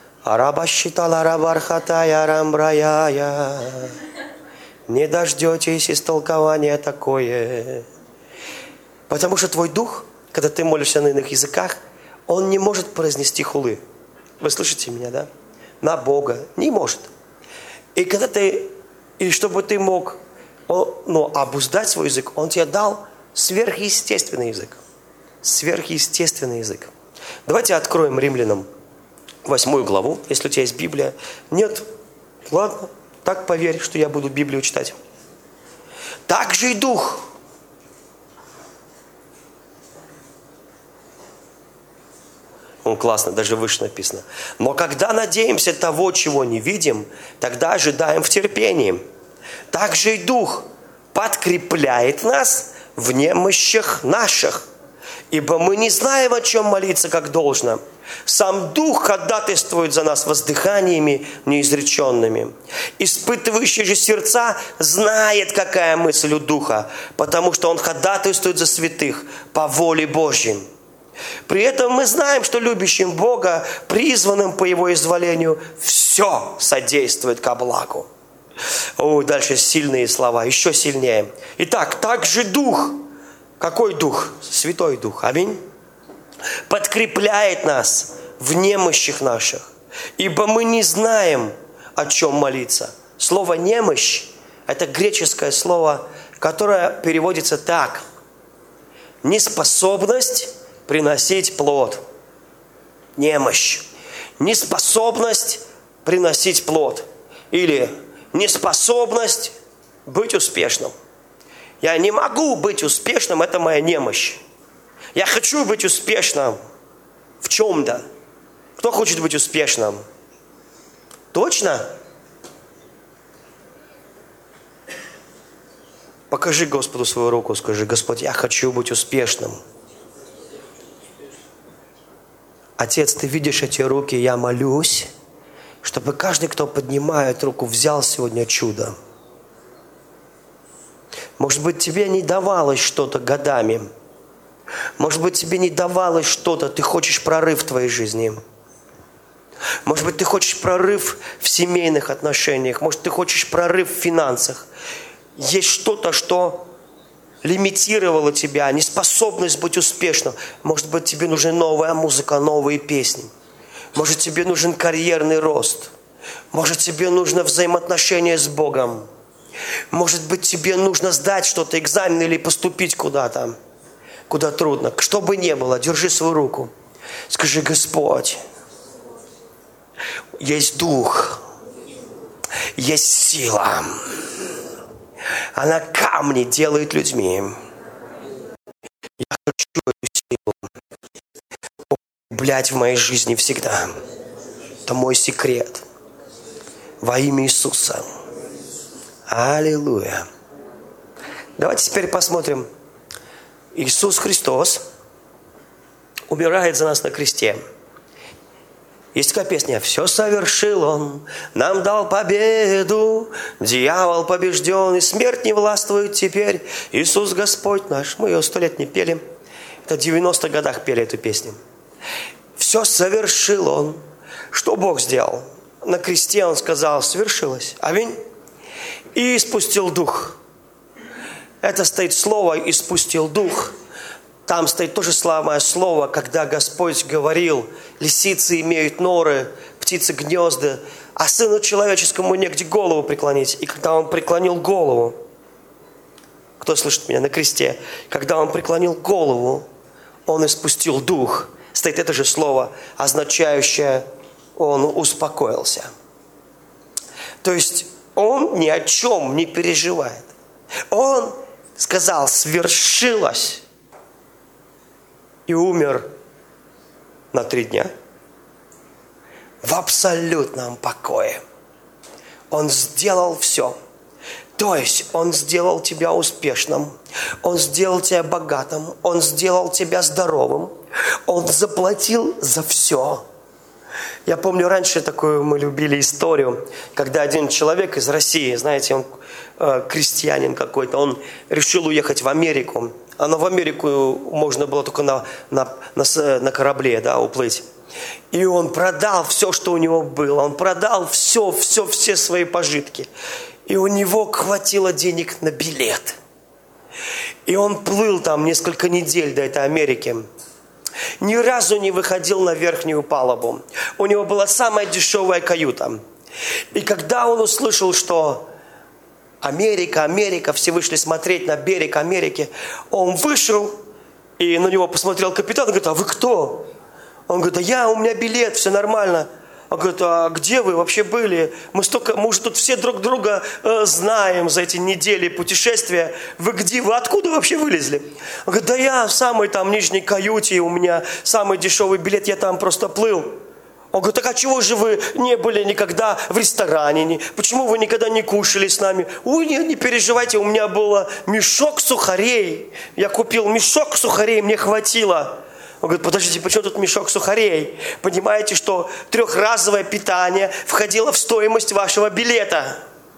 A: Не дождетесь истолкования такое. Потому что твой дух, когда ты молишься на иных языках, он не может произнести хулы. Вы слышите меня, да? На Бога. Не может. И чтобы ты мог обуздать свой язык, Он тебе дал сверхъестественный язык. Сверхъестественный язык. Давайте откроем Римлянам 8 главу, если у тебя есть Библия. Нет? Ладно, так поверь, что я буду Библию читать. Так же и Дух. Классно, даже выше написано. Но когда надеемся того, чего не видим, тогда ожидаем в терпении. Так же и Дух подкрепляет нас в немощах наших. Ибо мы не знаем, о чем молиться, как должно. Сам Дух ходатайствует за нас воздыханиями неизреченными. Испытывающий же сердца знает, какая мысль у Духа, потому что Он ходатайствует за святых по воле Божьей. При этом мы знаем, что любящим Бога, призванным по Его изволению, все содействует ко благу. Дальше сильные слова, еще сильнее. Итак, также Дух. Какой Дух? Святой Дух. Аминь. Подкрепляет нас в немощах наших. Ибо мы не знаем, о чем молиться. Слово «немощь» – это греческое слово, которое переводится так. Неспособность приносить плод. Немощь. Неспособность приносить плод. Или неспособность быть успешным. Я не могу быть успешным, это моя немощь. Я хочу быть успешным в чем-то. Кто хочет быть успешным? Точно? Покажи Господу свою руку, скажи: Господь, я хочу быть успешным. Отец, Ты видишь эти руки, я молюсь, чтобы каждый, кто поднимает руку, взял сегодня чудо. Может Может быть, тебе не давалось что-то годами. Может быть, тебе не давалось что-то, ты хочешь прорыв в твоей жизни. Может быть, ты хочешь прорыв в семейных отношениях. Может, ты хочешь прорыв в финансах. Есть что-то, что лимитировало тебя, неспособность быть успешным. Может быть, тебе нужна новая музыка, новые песни. Может, тебе нужен карьерный рост. Может, тебе нужно взаимоотношения с Богом. Может быть, тебе нужно сдать что-то, экзамен или поступить куда-то, куда трудно. Что бы ни было, держи свою руку. Скажи: Господь, есть дух, есть сила. Она камни делает людьми. Я хочу эту силу употреблять в моей жизни всегда. Это мой секрет. Во имя Иисуса. Аллилуйя. Давайте теперь посмотрим. Иисус Христос умирает за нас на кресте. Есть такая песня: «Все совершил Он, нам дал победу, дьявол побежден, и смерть не властвует теперь. Иисус Господь наш». Мы ее 100 лет не пели. Это в 90-х годах пели эту песню. Все совершил Он. Что Бог сделал? На кресте Он сказал: свершилось. Аминь. И испустил дух. Это стоит слово «испустил дух». Там стоит то же самое слово, когда Господь говорил: лисицы имеют норы, птицы гнезда, а Сыну Человеческому негде голову преклонить. И когда Он преклонил голову, кто слышит меня, на кресте, когда Он преклонил голову, Он испустил дух. Стоит это же слово, означающее: Он успокоился. То есть Он ни о чем не переживает. Он сказал: свершилось. И умер на 3 дня в абсолютном покое. Он сделал все. То есть Он сделал тебя успешным, Он сделал тебя богатым, Он сделал тебя здоровым, Он заплатил за все. Я помню, раньше такую мы любили историю, когда один человек из России, знаете, он крестьянин какой-то, он решил уехать в Америку. Но в Америку можно было только на корабле, да, уплыть. И он продал все, что у него было. Он продал все свои пожитки. И у него хватило денег на билет. И он плыл там несколько недель до этой Америки. Ни разу не выходил на верхнюю палубу. У него была самая дешевая каюта. И когда он услышал, что Америка, все вышли смотреть на берег Америки, он вышел, и на него посмотрел капитан, и говорит: а вы кто? Он говорит: у меня билет, все нормально. Он говорит: а где вы вообще были? Мы уже тут все друг друга знаем за эти недели путешествия. Вы где? Вы откуда вообще вылезли? Он говорит: я в самой там нижней каюте, у меня самый дешевый билет, я там просто плыл. Он говорит: так а чего же вы не были никогда в ресторане? Почему вы никогда не кушали с нами? Ой, не переживайте, у меня был мешок сухарей. Я купил мешок сухарей, мне хватило. Он говорит: подождите, почему тут мешок сухарей? Понимаете, что 3-разовое питание входило в стоимость вашего билета?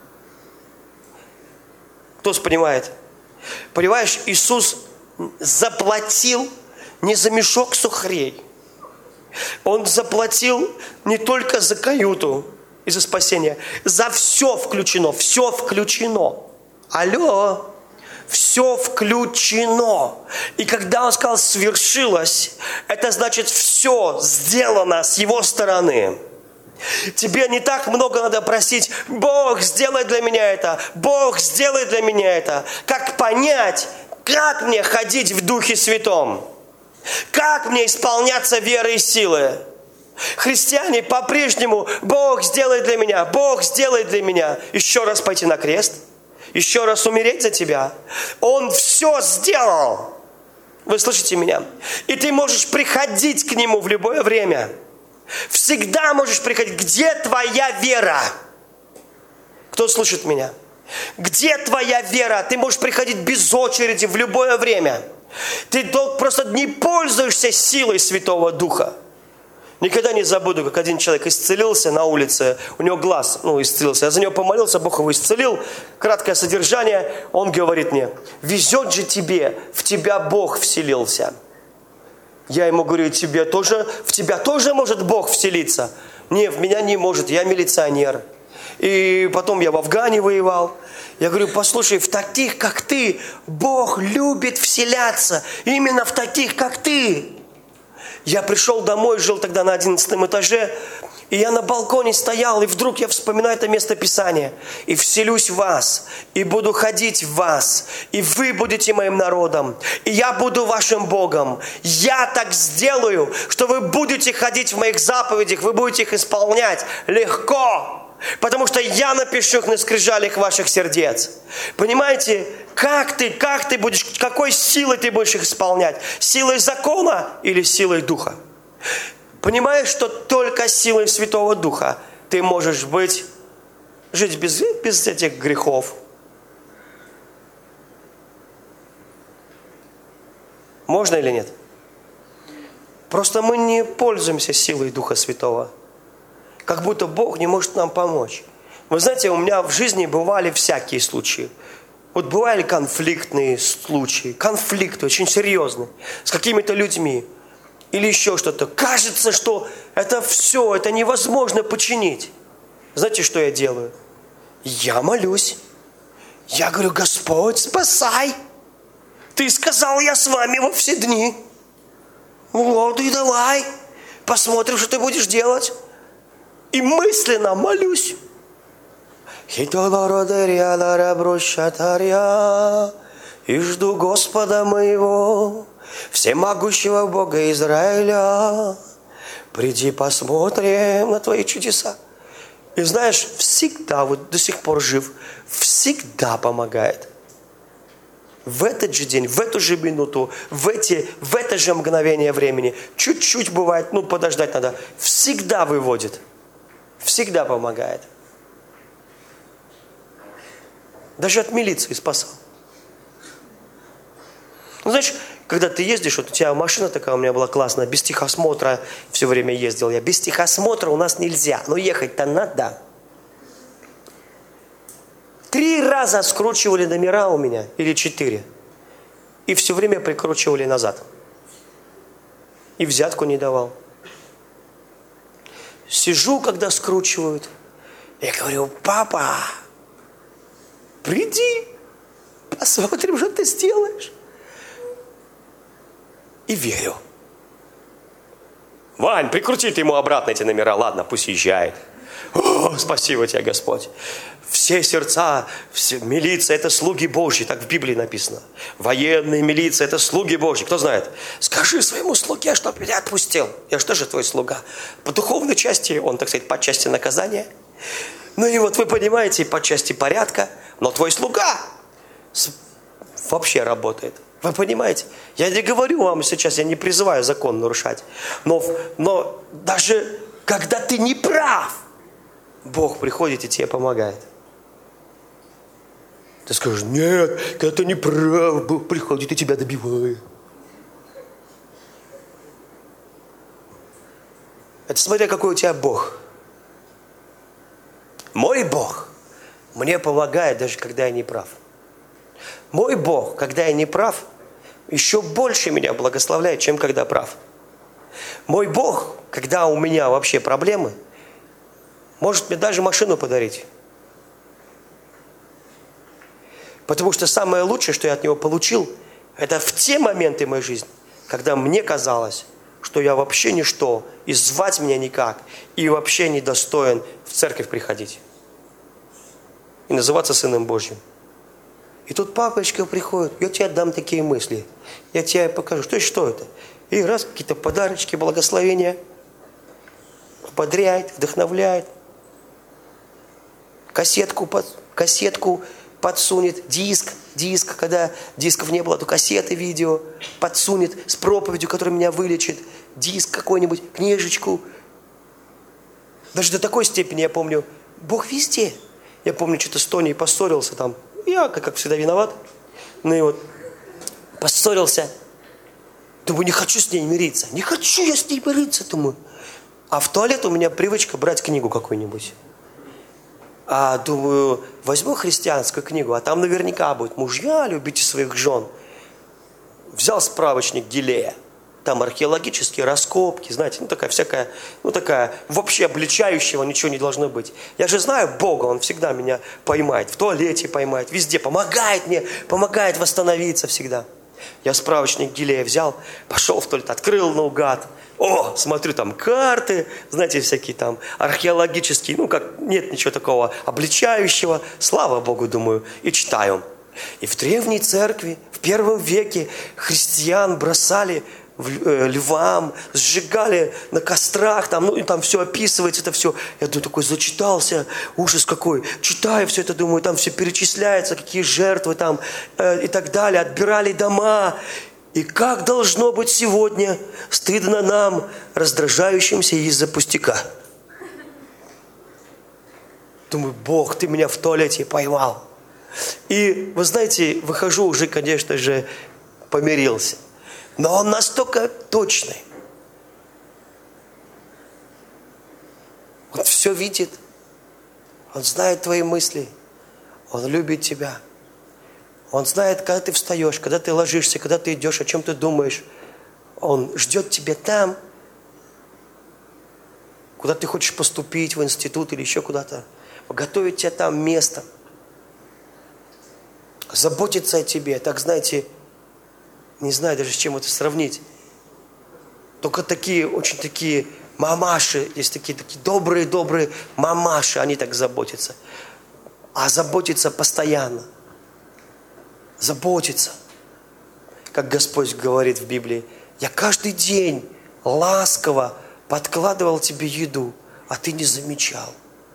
A: Кто понимает? Понимаешь, Иисус заплатил не за мешок сухарей. Он заплатил не только за каюту и за спасение. За все включено. Все включено. Алло. Все включено. И когда Он сказал «свершилось», это значит все сделано с Его стороны. Тебе не так много надо просить: Бог, сделай для меня это, Бог, сделай для меня это. Как понять, как мне ходить в Духе Святом? Как мне исполняться верой и силой? Христиане по-прежнему: Бог, сделай для меня, Бог, сделай для меня. Еще раз пойти на крест, еще раз умереть за тебя. Он все сделал. Вы слышите меня? И ты можешь приходить к Нему в любое время. Всегда можешь приходить. Где твоя вера? Кто слышит меня? Где твоя вера? Ты можешь приходить без очереди в любое время. Ты просто не пользуешься силой Святого Духа. Никогда не забуду, как один человек исцелился на улице, у него глаз, исцелился. Я за него помолился, Бог его исцелил. Краткое содержание, он говорит мне: везет же тебе, в тебя Бог вселился. Я ему говорю: в тебя тоже может Бог вселиться? Не, в меня не может, я милиционер. И потом я в Афгане воевал. Я говорю: послушай, в таких, как ты, Бог любит вселяться. Именно в таких, как ты. Я пришел домой, жил тогда на 11 этаже, и я на балконе стоял, и вдруг я вспоминаю это место Писания. «И вселюсь в вас, и буду ходить в вас, и вы будете моим народом, и я буду вашим Богом. Я так сделаю, что вы будете ходить в моих заповедях, вы будете их исполнять легко». Потому что я напишу их на скрижалях ваших сердец. Понимаете, как ты будешь, какой силой ты будешь их исполнять? Силой закона или силой Духа? Понимаешь, что только силой Святого Духа ты можешь жить без этих грехов. Можно или нет? Просто мы не пользуемся силой Духа Святого. Как будто Бог не может нам помочь. Вы знаете, у меня в жизни бывали всякие случаи. Вот бывали конфликтные случаи, конфликты очень серьезные с какими-то людьми или еще что-то. Кажется, что это все, это невозможно починить. Знаете, что я делаю? Я молюсь. Я говорю: Господь, спасай. Ты сказал, я с вами во все дни. Вот и давай. Посмотрим, что ты будешь делать. И мысленно молюсь. И жду Господа моего, всемогущего Бога Израиля. Приди, посмотрим на твои чудеса. И знаешь, всегда, вот до сих пор жив, всегда помогает. В этот же день, в эту же минуту, в это же мгновение времени, чуть-чуть бывает, подождать надо, всегда выводит. Всегда помогает. Даже от милиции спасал. Знаешь, когда ты ездишь, вот у тебя машина такая у меня была классная, без техосмотра все время ездил я. Без техосмотра у нас нельзя, но ехать-то надо. 3 раза скручивали номера у меня, или 4. И все время прикручивали назад. И взятку не давал. Сижу, когда скручивают. Я говорю: папа, приди, посмотрим, что ты сделаешь. И верю. Вань, прикрути ты ему обратно эти номера. Ладно, пусть езжает. О, спасибо тебе, Господь. Все сердца, милиция – это слуги Божьи, так в Библии написано. Военные, милиция – это слуги Божьи. Кто знает? Скажи своему слуге, чтоб меня отпустил. Я же тоже твой слуга. По духовной части, он, так сказать, по части наказания. Ну и вот вы понимаете, по части порядка. Но твой слуга вообще работает. Вы понимаете? Я не говорю вам сейчас, я не призываю закон нарушать. Но даже когда ты не прав, Бог приходит и тебе помогает. Ты скажешь: нет, когда ты не прав, Бог приходит и тебя добивает. Это смотря какой у тебя Бог. Мой Бог мне помогает, даже когда я не прав. Мой Бог, когда я не прав, еще больше меня благословляет, чем когда прав. Мой Бог, когда у меня вообще проблемы, может мне даже машину подарить. Потому что самое лучшее, что я от Него получил, это в те моменты моей жизни, когда мне казалось, что я вообще ничто, и звать меня никак, и вообще недостоин в церковь приходить. И называться Сыном Божьим. И тут папочка приходит: я тебе дам такие мысли, я тебе покажу, что это. И раз, какие-то подарочки, благословения, ободряет, вдохновляет. Кассетку подсунет, диск, когда дисков не было, то кассеты, видео, подсунет с проповедью, которая меня вылечит, диск какой-нибудь, книжечку. Даже до такой степени я помню, Бог везде. Я помню, что-то с Тоней поссорился там. Я, как всегда, виноват. Ну и вот, поссорился. Думаю, не хочу с ней мириться. Не хочу я с ней мириться, думаю. А в туалет у меня привычка брать книгу какую-нибудь. А думаю, возьму христианскую книгу, а там наверняка будет: мужья, любите своих жен. Взял справочник Гилея. Там археологические раскопки, знаете, такая всякая, такая вообще обличающего ничего не должно быть. Я же знаю Бога, Он всегда меня поймает, в туалете поймает, везде помогает мне, помогает восстановиться всегда. Я справочник Гилея взял, пошел в туалет, открыл наугад. Смотрю, там карты, знаете, всякие там археологические, нет ничего такого обличающего. Слава Богу, думаю, и читаю. И в древней церкви, в первом веке христиан бросали львам, сжигали на кострах, там все описывается, это все. Я такой зачитался, ужас какой. Читаю все это, думаю, там все перечисляется, какие жертвы там и так далее. Отбирали дома. И как должно быть сегодня стыдно нам, раздражающимся из-за пустяка. Думаю, Бог, Ты меня в туалете поймал. И, вы знаете, выхожу уже, конечно же, помирился. Но Он настолько точный. Он все видит. Он знает твои мысли. Он любит тебя. Он знает, когда ты встаешь, когда ты ложишься, когда ты идешь, о чем ты думаешь. Он ждет тебя там, куда ты хочешь поступить, в институт или еще куда-то. Готовит тебе там место. Заботится о тебе. Так, знаете, не знаю даже, с чем это сравнить. Только очень такие мамаши, есть такие добрые мамаши, они так заботятся. А заботятся постоянно. Заботиться. Как Господь говорит в Библии: я каждый день ласково подкладывал тебе еду, а ты не замечал.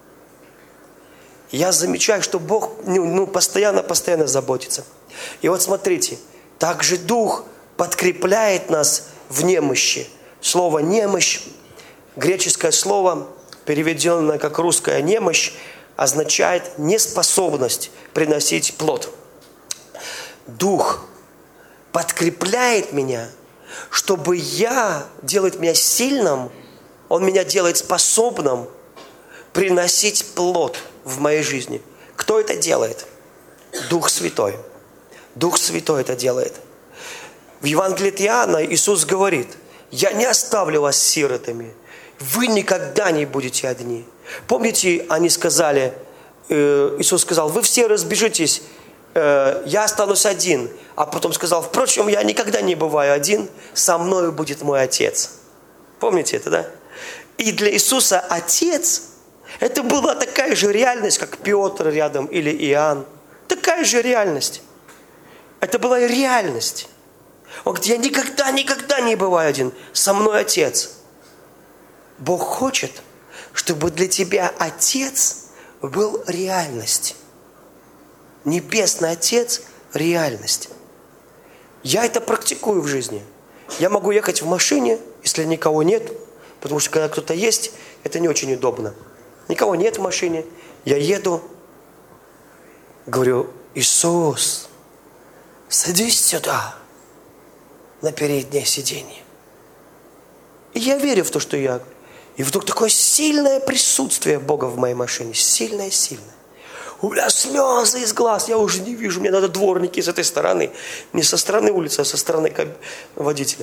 A: Я замечаю, что Бог постоянно заботится. И вот смотрите, также Дух подкрепляет нас в немощи. Слово «немощь», греческое слово, переведенное как русская «немощь», означает неспособность приносить плод. Дух подкрепляет меня, чтобы делает меня сильным, Он меня делает способным приносить плод в моей жизни. Кто это делает? Дух Святой. Дух Святой это делает. В Евангелии от Иоанна Иисус говорит: я не оставлю вас сиротами, вы никогда не будете одни. Помните, они сказали, Иисус сказал: вы все разбежитесь, я останусь один. А потом сказал: впрочем, я никогда не бываю один, со мною будет мой Отец. Помните это, да? И для Иисуса Отец — это была такая же реальность, как Петр рядом или Иоанн. Такая же реальность. Это была реальность. Он говорит: я никогда не бываю один, со мной Отец. Бог хочет, чтобы для тебя Отец был реальность. Небесный Отец – реальность. Я это практикую в жизни. Я могу ехать в машине, если никого нет, потому что когда кто-то есть, это не очень удобно. Никого нет в машине, я еду, говорю: Иисус, садись сюда, на переднее сиденье. И я верю в то, что я... И вдруг такое сильное присутствие Бога в моей машине. Сильное. У меня слезы из глаз, я уже не вижу. Мне надо дворники с этой стороны. Не со стороны улицы, а со стороны водителя.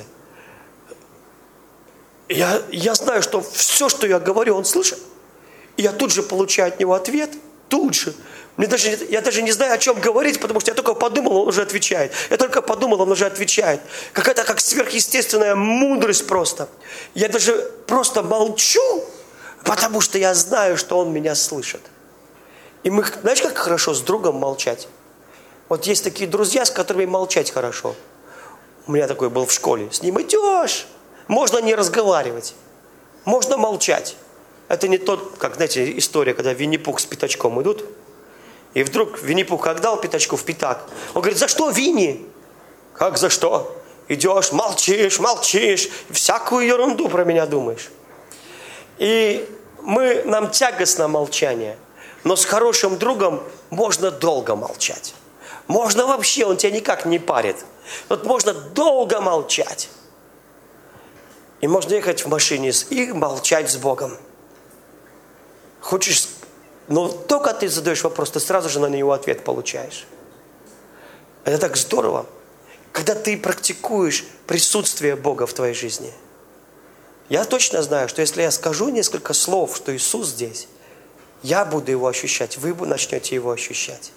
A: Я знаю, что все, что я говорю, он слышит. И я тут же получаю от него ответ. Тут же. Я даже не знаю, о чем говорить, потому что я только подумал, он уже отвечает. Я только подумал, он уже отвечает. Какая-то как сверхъестественная мудрость просто. Я даже просто молчу, потому что я знаю, что он меня слышит. И мы, знаешь, как хорошо с другом молчать? Вот есть такие друзья, с которыми молчать хорошо. У меня такой был в школе. С ним идешь, можно не разговаривать, можно молчать. Это не тот, как, знаете, история, когда Винни-Пух с пятачком идут. И вдруг Винни-Пух как дал пятачку в пятак. Он говорит: за что, Винни? Как за что? Идешь, молчишь, всякую ерунду про меня думаешь. И нам тягостно молчание. Но с хорошим другом можно долго молчать. Можно вообще, он тебя никак не парит. Вот можно долго молчать. И можно ехать в машине и молчать с Богом. Хочешь, но только ты задаешь вопрос, ты сразу же на него ответ получаешь. Это так здорово, когда ты практикуешь присутствие Бога в твоей жизни. Я точно знаю, что если я скажу несколько слов, что Иисус здесь, я буду Его ощущать, вы начнете Его ощущать.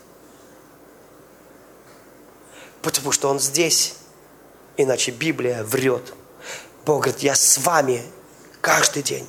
A: Потому что Он здесь, иначе Библия врет. Бог говорит, я с вами каждый день,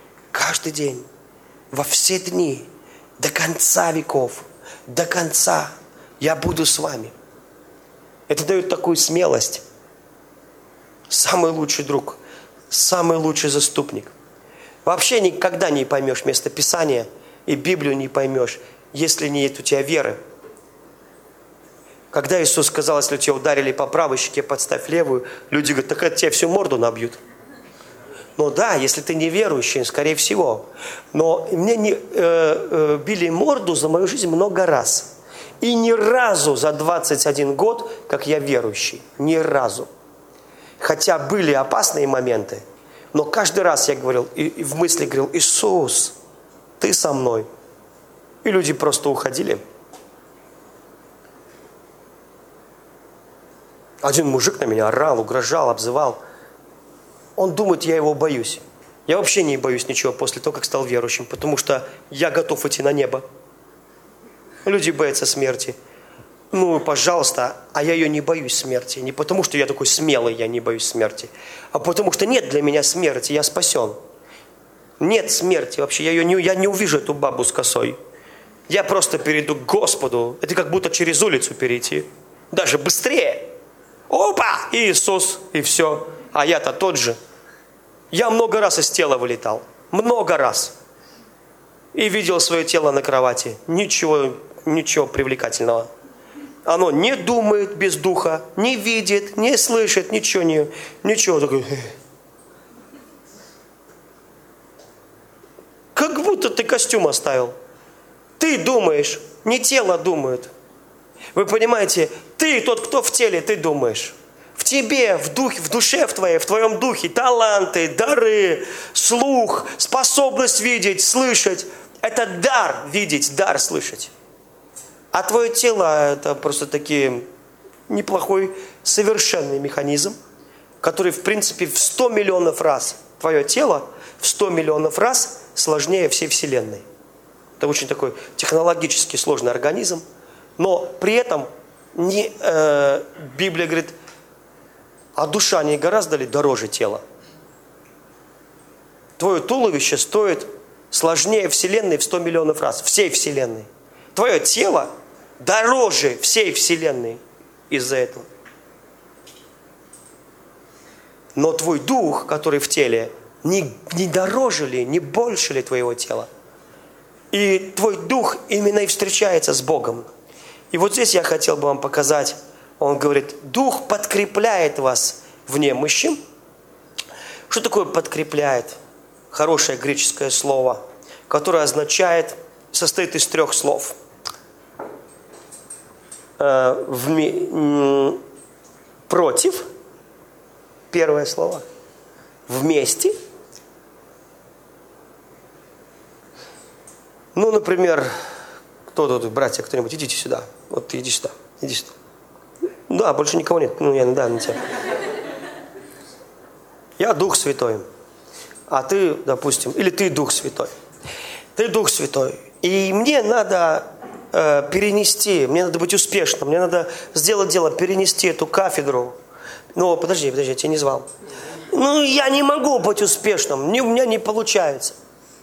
A: во все дни, до конца веков, до конца я буду с вами. Это дает такую смелость. Самый лучший друг, самый лучший заступник. Вообще никогда не поймешь местописание и Библию не поймешь, если нет у тебя веры. Когда Иисус сказал, если тебя ударили по правой щеке, подставь левую, люди говорят, так это тебе всю морду набьют. Ну да, если ты неверующий, скорее всего. Но мне били морду за мою жизнь много раз. И ни разу за 21 год, как я верующий. Ни разу. Хотя были опасные моменты. Но каждый раз я говорил, и в мысли говорил, Иисус, Ты со мной. И люди просто уходили. Один мужик на меня орал, угрожал, обзывал. Он думает, я его боюсь. Я вообще не боюсь ничего после того, как стал верующим, потому что я готов идти на небо. Люди боятся смерти. Ну, пожалуйста, а я ее не боюсь смерти. Не потому, что я такой смелый, я не боюсь смерти, а потому что нет для меня смерти, я спасен. Нет смерти вообще, я не увижу эту бабу с косой. Я просто перейду к Господу. Это как будто через улицу перейти. Даже быстрее. Опа! И Иисус, и все. А я-то тот же. Я много раз из тела вылетал. Много раз. И видел свое тело на кровати. Ничего привлекательного. Оно не думает без духа, не видит, не слышит, ничего. Такое. Как будто ты костюм оставил. Ты думаешь, не тело думает. Вы понимаете, ты тот, кто в теле, ты думаешь. В тебе, в духе, в душе в твоем духе таланты, дары, слух, способность видеть, слышать. Это дар видеть, дар слышать. А твое тело это просто такие неплохой, совершенный механизм, который в принципе в 100 миллионов раз, твое тело в 100 миллионов раз сложнее всей Вселенной. Это очень такой технологически сложный организм, но при этом Библия говорит, а душа не гораздо ли дороже тела? Твое туловище стоит сложнее Вселенной в 100 миллионов раз, всей Вселенной. Твое тело дороже всей Вселенной из-за этого. Но твой дух, который в теле, не дороже ли, не больше ли твоего тела? И твой дух именно и встречается с Богом. И вот здесь я хотел бы вам показать, он говорит, дух подкрепляет вас в немощи. Что такое подкрепляет? Хорошее греческое слово, которое означает, состоит из 3 слов. Против, первое слово, вместе. Ну, например, кто тут, братья, кто-нибудь, идите сюда. Вот ты иди сюда. Да, больше никого нет. Ну, я на тебя. Я Дух Святой. А ты, допустим, или ты Дух Святой. Ты Дух Святой. И мне надо перенести, мне надо быть успешным, мне надо сделать дело, перенести эту кафедру. Ну, подожди, я тебя не звал. Ну, я не могу быть успешным, у меня не получается.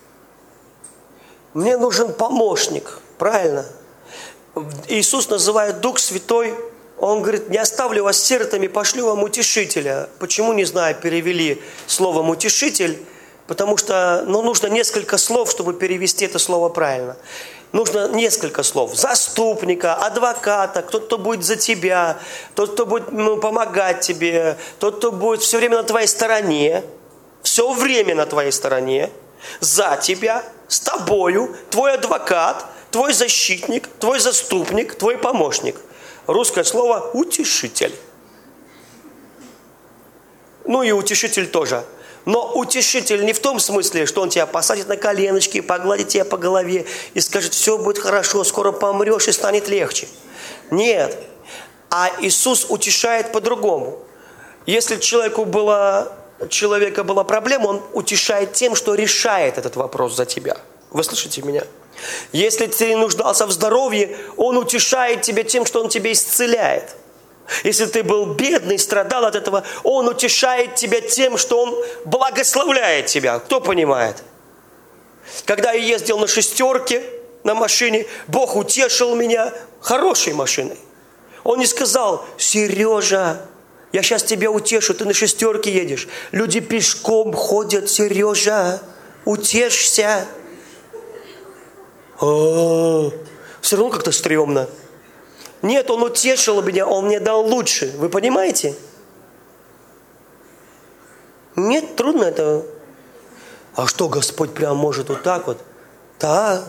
A: Мне нужен помощник, правильно? Иисус называет Дух Святой, Он говорит, не оставлю вас сиротами, пошлю вам утешителя. Почему, не знаю, перевели словом утешитель? Потому что нужно несколько слов, чтобы перевести это слово правильно. Нужно несколько слов. Заступника, адвоката, тот, кто будет за тебя, тот, кто будет помогать тебе, тот, кто будет все время на твоей стороне, все время на твоей стороне, за тебя, с тобою, твой адвокат, твой защитник, твой заступник, твой помощник. Русское слово «утешитель». Ну и утешитель тоже. Но утешитель не в том смысле, что он тебя посадит на коленочки, погладит тебя по голове и скажет, все будет хорошо, скоро помрешь и станет легче. Нет. А Иисус утешает по-другому. Если у человека была проблема, он утешает тем, что решает этот вопрос за тебя. Вы слышите меня? Если ты нуждался в здоровье, он утешает тебя тем, что он тебя исцеляет. Если ты был бедный, страдал от этого, он утешает тебя тем, что он благословляет тебя. Кто понимает? Когда я ездил на шестерке, на машине, Бог утешил меня хорошей машиной. Он не сказал, Сережа, я сейчас тебя утешу, ты на шестерке едешь. Люди пешком ходят, Сережа, утешься. Все равно как-то стрёмно. Нет, он утешил меня, он мне дал лучше. Вы понимаете? Нет, трудно это. А что, Господь прям может вот так вот? Да.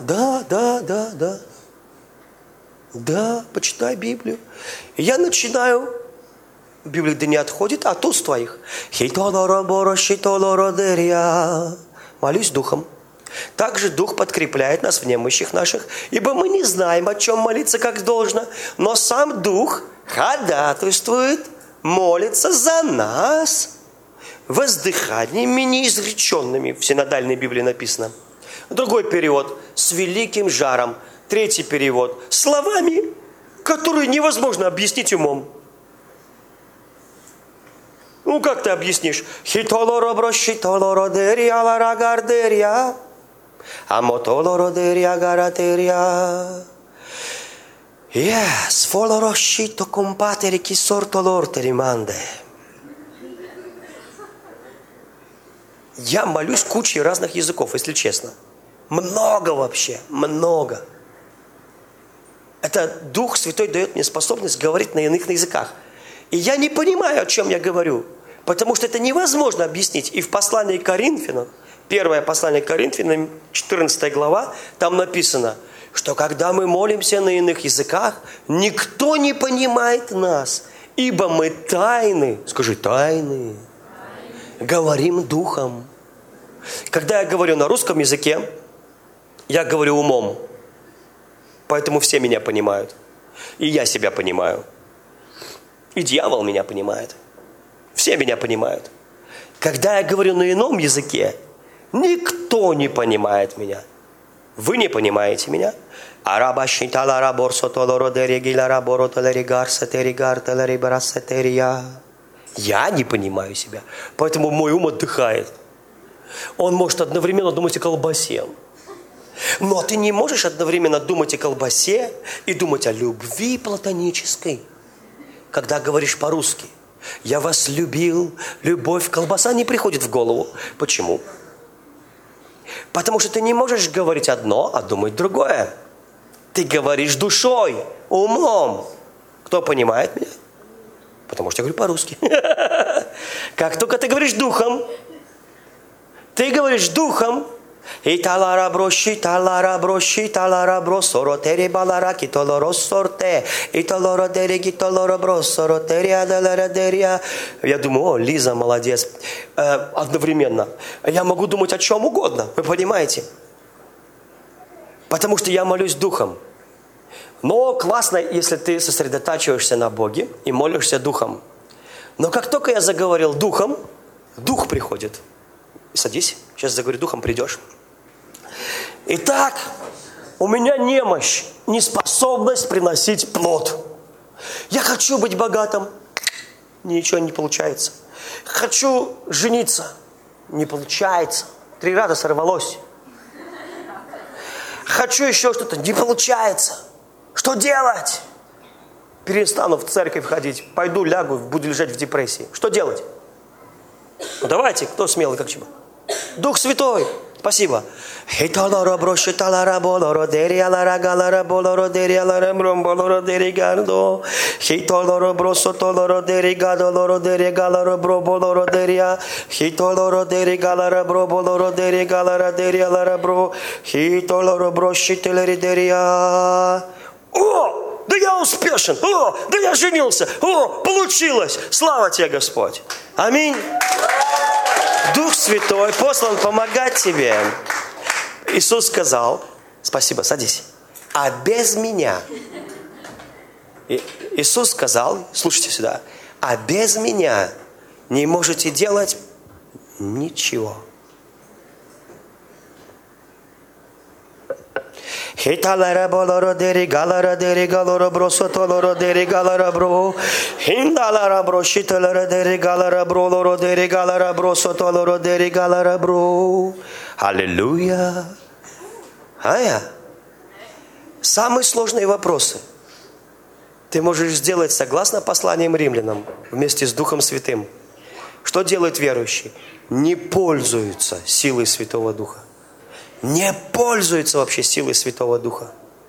A: Да, почитай Библию. И я начинаю. Библия да не отходит от уст твоих. Молюсь духом. Также Дух подкрепляет нас в немощах наших, ибо мы не знаем, о чем молиться как должно, но сам Дух ходатайствует, молится за нас воздыханиями неизреченными. В синодальной Библии написано. Другой перевод – с великим жаром. Третий перевод – словами, которые невозможно объяснить умом. Ну, как ты объяснишь? Yes, foloroscito combattere chi sorto l'orte rimande. Я молюсь кучей разных языков, если честно. Много вообще, много. Это Дух Святой дает мне способность говорить на иных языках. И я не понимаю, о чем я говорю, потому что это невозможно объяснить. И в послании к Коринфянам, первое послание к Коринфянам, 14 глава, там написано, что когда мы молимся на иных языках, никто не понимает нас, ибо мы тайны, скажи, тайны, говорим духом. Когда я говорю на русском языке, я говорю умом, поэтому все меня понимают, и я себя понимаю. И дьявол меня понимает. Все меня понимают. Когда я говорю на ином языке, никто не понимает меня. Вы не понимаете меня. Я не понимаю себя. Поэтому мой ум отдыхает. Он может одновременно думать о колбасе. Но ты не можешь одновременно думать о колбасе и думать о любви платонической. Когда говоришь по-русски, я вас любил, любовь, колбаса не приходит в голову. Почему? Потому что ты не можешь говорить одно, а думать другое. Ты говоришь душой, умом. Кто понимает меня? Потому что я говорю по-русски. Как только ты говоришь духом, и талара броши, талара бросоро, тери балараки, толоро сорте, и толоро дереги, толоро бросоро, терия далара дерия. Я думаю, о, Лиза, молодец. Одновременно. Я могу думать о чем угодно, вы понимаете? Потому что я молюсь духом. Но классно, если ты сосредотачиваешься на Боге и молишься духом. Но как только я заговорил духом, дух приходит. Садись, сейчас заговорю духом, придешь. Итак, у меня немощь, неспособность приносить плод. Я хочу быть богатым, ничего не получается. Хочу жениться, не получается. 3 раза сорвалось. Хочу еще что-то, не получается. Что делать? Перестану в церковь ходить, пойду лягу, буду лежать в депрессии. Что делать? Ну, давайте, кто смелый, как чего? Дух Святой. Спасибо. О, да я успешен. О, да я женился. О, получилось. Слава тебе, Господь. Аминь. Дух Святой послан помогать тебе. Иисус сказал, спасибо, садись, а без меня. Иисус сказал, слушайте сюда, а без меня не можете делать ничего. Хиталара болоро дери галара дери галоро бросо толоро дери галара бро. Хиндалара бро шиталара дери галара бро лоро дери галара бросо толоро дери галара бро. Аллилуйя. Самые сложные вопросы ты можешь сделать согласно посланиям римлянам вместе с Духом Святым. Что делают верующие? Не пользуются силой Святого Духа. Не пользуются вообще силой Святого Духа.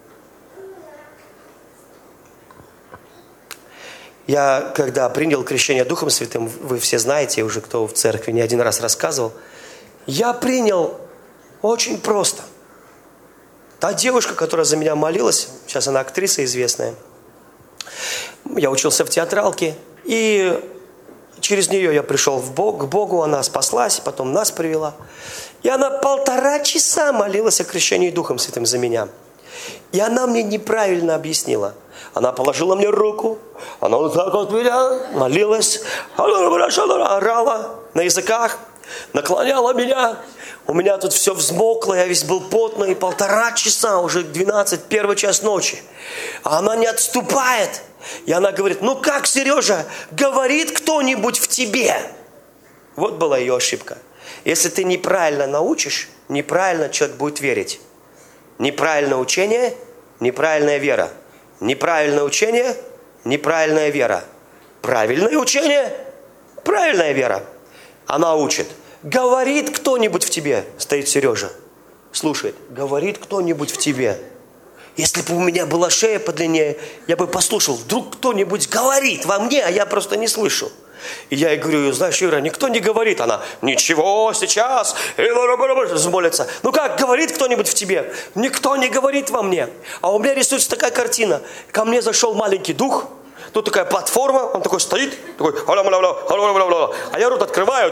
A: Я, когда принял крещение Духом Святым, вы все знаете, уже кто в церкви не один раз рассказывал, я принял очень просто. Та девушка, которая за меня молилась, сейчас она актриса известная, я учился в театралке, и через нее я пришел к Богу, она спаслась, потом нас привела. И она 1,5 часа молилась о крещении Духом Святым за меня. И она мне неправильно объяснила. Она положила мне руку, она вот так вот меня молилась, орала на языках, наклоняла меня. У меня тут все взмокло, я весь был потный, 1,5 часа, уже 12, 1 час ночи. А она не отступает. И она говорит, ну как, Сережа, говорит кто-нибудь в тебе? Вот была ее ошибка. Если ты неправильно научишь, неправильно человек будет верить. Неправильное учение, неправильная вера. Неправильное учение, неправильная вера. Правильное учение, правильная вера. Она учит. Говорит кто-нибудь в тебе, стоит Сережа, слушает, говорит кто-нибудь в тебе. Если бы у меня была шея подлиннее, я бы послушал, вдруг кто-нибудь говорит во мне, а я просто не слышу. И я ей говорю, знаешь, Ира, никто не говорит. Она, ничего, сейчас. Молится. Ну как, говорит кто-нибудь в тебе? Никто не говорит во мне. А у меня рисуется такая картина. Ко мне зашел маленький дух. Тут такая платформа, он такой стоит, такой, а я рот открываю,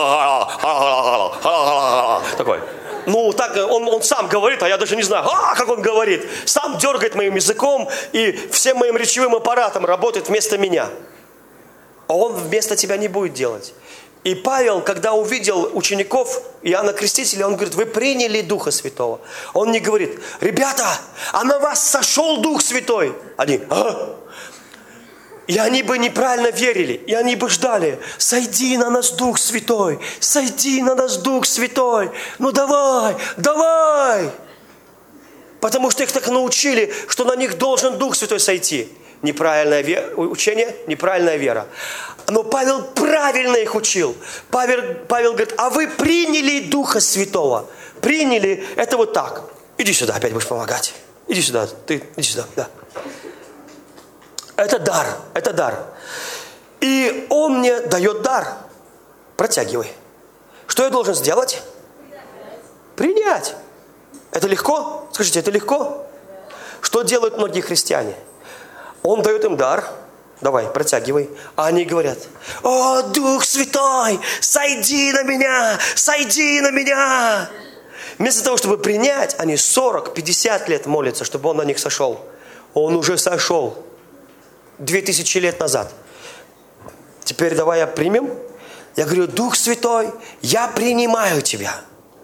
A: такой. Ну, так он сам говорит, а я даже не знаю, как он говорит. Сам дергает моим языком и всем моим речевым аппаратом работает вместо меня. А он вместо тебя не будет делать. И Павел, когда увидел учеников Иоанна Крестителя, он говорит, вы приняли Духа Святого. Он не говорит, ребята, а на вас сошел Дух Святой. Они, И они бы неправильно верили, и они бы ждали, сойди на нас Дух Святой, сойди на нас Дух Святой, ну давай, давай. Потому что их так научили, что на них должен Дух Святой сойти. Неправильное учение, неправильная вера. Но Павел правильно их учил. Павел говорит, а вы приняли Духа Святого. Приняли, это вот так. Иди сюда, опять будешь помогать. Иди сюда, иди сюда, да. Это дар, это дар. И он мне дает дар. Протягивай. Что я должен сделать? Принять. Это легко? Скажите, это легко? Что делают многие христиане? Он дает им дар. Давай, протягивай. А они говорят, о, Дух Святой, сойди на меня, сойди на меня. Вместо того, чтобы принять, они 40-50 лет молятся, чтобы он на них сошел. Он уже сошел. 2000 лет назад. Теперь давай примем. Я говорю, Дух Святой, я принимаю тебя.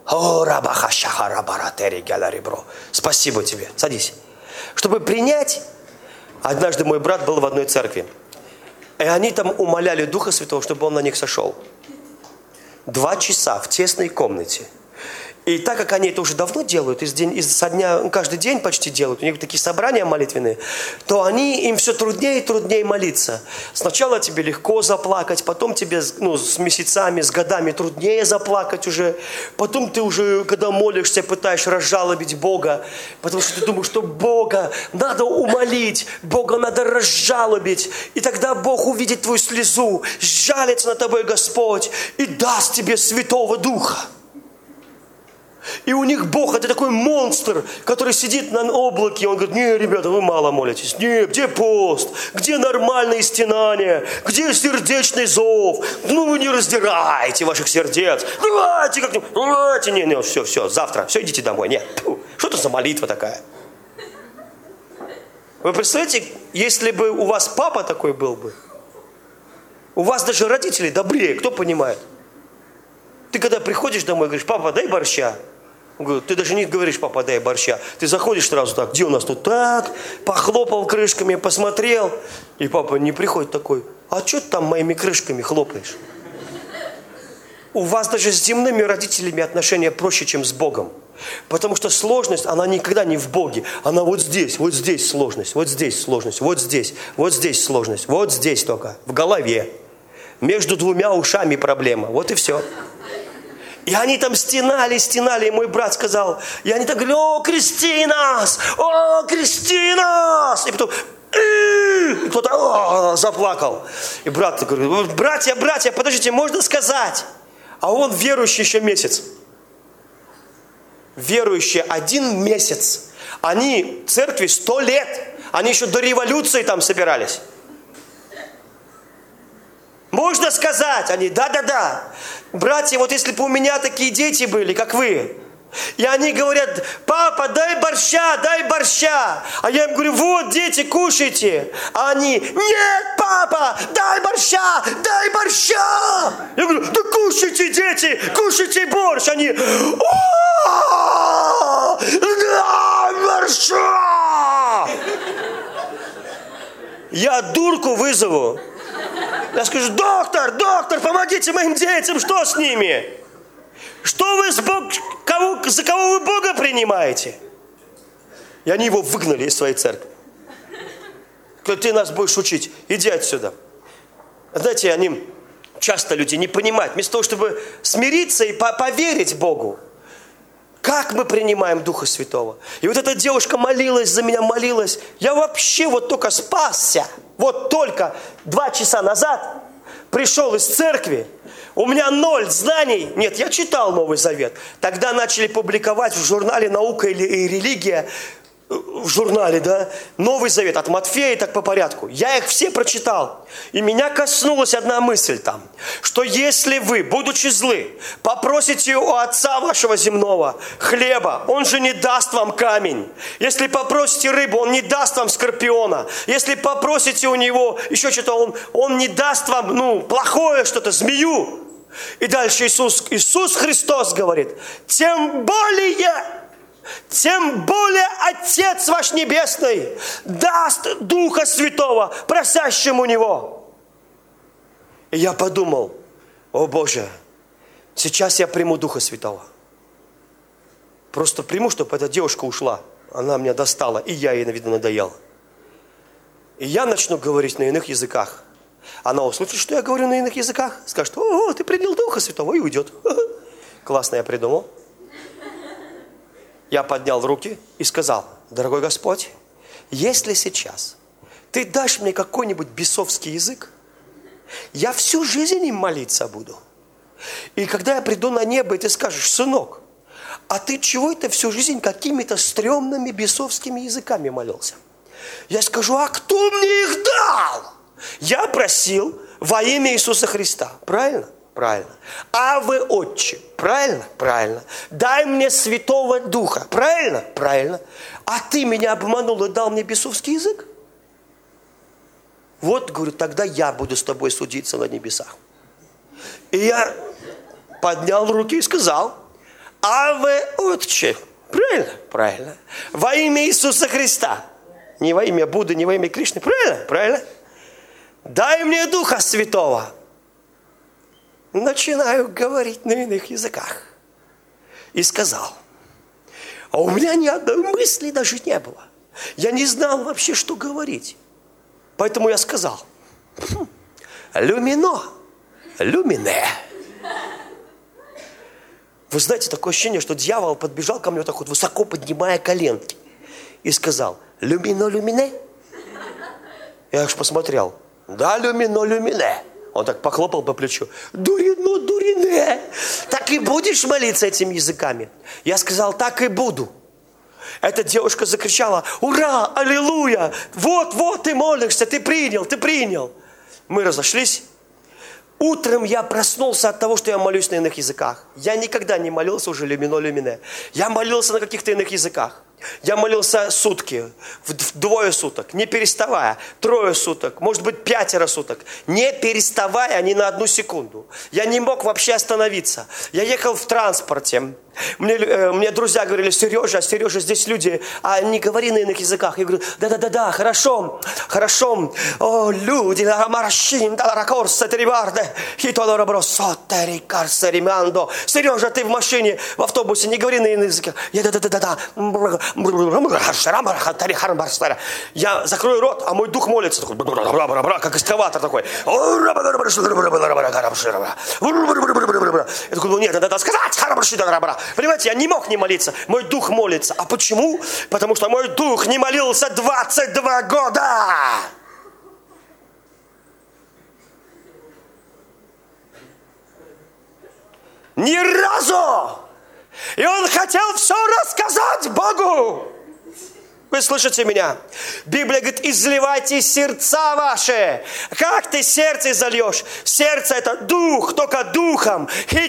A: Спасибо тебе. Садись. Чтобы принять, однажды мой брат был в одной церкви. И они там умоляли Духа Святого, чтобы он на них сошел. 2 часа в тесной комнате. И так как они это уже давно делают, каждый день почти делают, у них такие собрания молитвенные, то им все труднее и труднее молиться. Сначала тебе легко заплакать, потом тебе с месяцами, с годами труднее заплакать уже. Потом ты уже, когда молишься, пытаешься разжалобить Бога, потому что ты думаешь, что Бога надо умолить, Бога надо разжалобить. И тогда Бог увидит твою слезу, сжалится над тобой Господь и даст тебе Святого Духа. И у них Бог это такой монстр, который сидит на облаке. Он говорит: не, ребята, вы мало молитесь. Не, где пост? Где нормальные стенания? Где сердечный зов? Ну вы не раздираете ваших сердец. Давайте как-нибудь. Давайте. Не, все, завтра. Все, идите домой. Нет. Что это за молитва такая? Вы представляете, если бы у вас папа такой был бы, у вас даже родители добрее, кто понимает? Ты когда приходишь домой, говоришь: папа, дай борща. Он говорит: ты даже не говоришь: папа, дай борща. Ты заходишь сразу так: где у нас тут? Так, похлопал крышками, посмотрел. И папа не приходит такой: а что ты там моими крышками хлопаешь? У вас даже с земными родителями отношения проще, чем с Богом. Потому что сложность, она никогда не в Боге. Она вот здесь сложность, вот здесь сложность, вот здесь сложность, вот здесь только, в голове. Между двумя ушами проблема. Вот и все. И они там стенали, и мой брат сказал, и они так говорили: о, крести нас! О, крести нас! И потом... И кто-то заплакал. И брат говорит: братья, подождите, можно сказать? А он верующий еще месяц. Верующие 1 месяц. Они в церкви 100 лет. Они еще до революции там собирались. Можно сказать? Они: да. Братья, вот если бы у меня такие дети были, как вы, и они говорят: папа, дай борща. А я им говорю: вот, дети, кушайте. А они: нет, папа, дай борща. Я говорю: да кушайте, дети, кушайте борщ. Они: дай борща. Я дурку вызову. Я скажу: доктор, помогите моим детям, что с ними? Что вы за кого вы Бога принимаете? И они его выгнали из своей церкви. Говорят: ты нас будешь учить, иди отсюда. Знаете, они часто люди не понимают, вместо того, чтобы смириться и поверить Богу, как мы принимаем Духа Святого. И вот эта девушка молилась за меня, молилась. Я вообще вот только спасся. Вот только 2 часа назад пришел из церкви. У меня 0 знаний. Нет, я читал Новый Завет. Тогда начали публиковать в журнале «Наука и религия». В журнале, да, Новый Завет от Матфея, так по порядку. Я их все прочитал. И меня коснулась одна мысль там, что если вы, будучи злы, попросите у Отца вашего земного хлеба, Он же не даст вам камень. Если попросите рыбу, Он не даст вам скорпиона. Если попросите у Него еще что-то, Он не даст вам, плохое что-то, змею. И дальше Иисус Христос говорит: тем более Отец ваш Небесный даст Духа Святого просящему Него. И я подумал: о Боже, сейчас я приму Духа Святого. Просто приму, чтобы эта девушка ушла. Она меня достала, и я ей, видно, надоел. И я начну говорить на иных языках. Она услышит, что я говорю на иных языках, скажет: о, ты принял Духа Святого, и уйдет. Классно я придумал. Я поднял руки и сказал: дорогой Господь, если сейчас Ты дашь мне какой-нибудь бесовский язык, я всю жизнь им молиться буду. И когда я приду на небо, и Ты скажешь: сынок, а ты чего это всю жизнь какими-то стрёмными бесовскими языками молился? Я скажу: а кто мне их дал? Я просил во имя Иисуса Христа. Правильно? Правильно. Аве, Отче. Правильно? Правильно. Дай мне Святого Духа. Правильно? Правильно. А ты меня обманул и дал мне бесовский язык? Вот, говорю, тогда я буду с тобой судиться на небесах. И я поднял руки и сказал: Аве, Отче. Правильно? Правильно. Во имя Иисуса Христа. Не во имя Будды, не во имя Кришны. Правильно? Правильно. Дай мне Духа Святого. Начинаю говорить на иных языках. И сказал: а у меня ни одной мысли даже не было. Я не знал вообще, что говорить. Поэтому я сказал: люмино, люмине. Вы знаете, такое ощущение, что дьявол подбежал ко мне вот так вот, высоко поднимая коленки. И сказал: люмино, люмине. Я аж посмотрел: да, люмино, люмине. Он так похлопал по плечу: дурино, дурине. Аминь. Так и будешь молиться этими языками? Я сказал, так и буду. Эта девушка закричала, ура, аллилуйя, вот ты молишься, ты принял. Мы разошлись. Утром я проснулся от того, что я молюсь на иных языках. Я никогда не молился уже люмино-люмине. Я молился на каких-то иных языках. Я молился сутки, двое суток, не переставая, 3 суток, может быть 5 суток, не переставая ни на 1 секунду. Я не мог вообще остановиться. Я ехал в транспорте. Мне друзья говорили, Сережа, здесь люди, не говори на иных языках. Я говорю, да, хорошо. О, люди, Сережа, ты в машине, в автобусе, не говори на иных языках. Я, да. Я закрою рот, а мой дух молится, такой, как эскаватор такой. Я такой, нет, надо сказать. Понимаете, я не мог не молиться. Мой дух молится. А почему? Потому что мой дух не молился 22 года. Ни разу. И он хотел все рассказать Богу. Вы слышите меня? Библия говорит, изливайте сердца ваши. Как ты сердце зальешь? Сердце это дух, только духом.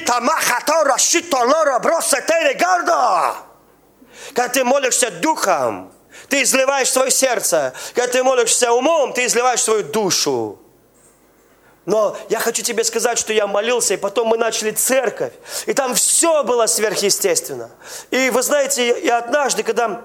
A: Когда ты молишься духом, ты изливаешь свое сердце. Когда ты молишься умом, ты изливаешь свою душу. Но я хочу тебе сказать, что я молился, и потом мы начали церковь. И там все было сверхъестественно. И вы знаете, я однажды, когда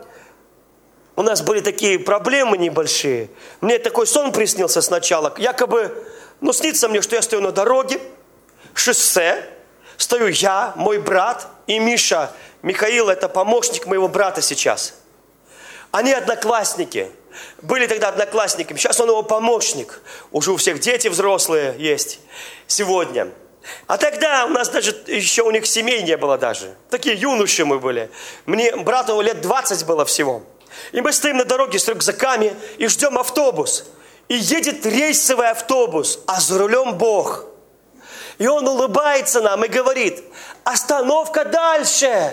A: у нас были такие проблемы небольшие, мне такой сон приснился сначала. Якобы, снится мне, что я стою на дороге, шоссе, стою я, мой брат и Миша. Михаил, это помощник моего брата сейчас. Они одноклассники. Были тогда одноклассниками. Сейчас он его помощник. Уже у всех дети взрослые есть сегодня. А тогда у нас даже еще у них семей не было даже. Такие юноши мы были. Брату лет 20 было всего. И мы стоим на дороге с рюкзаками и ждем автобус. И едет рейсовый автобус, а за рулем Бог. И он улыбается нам и говорит, остановка дальше.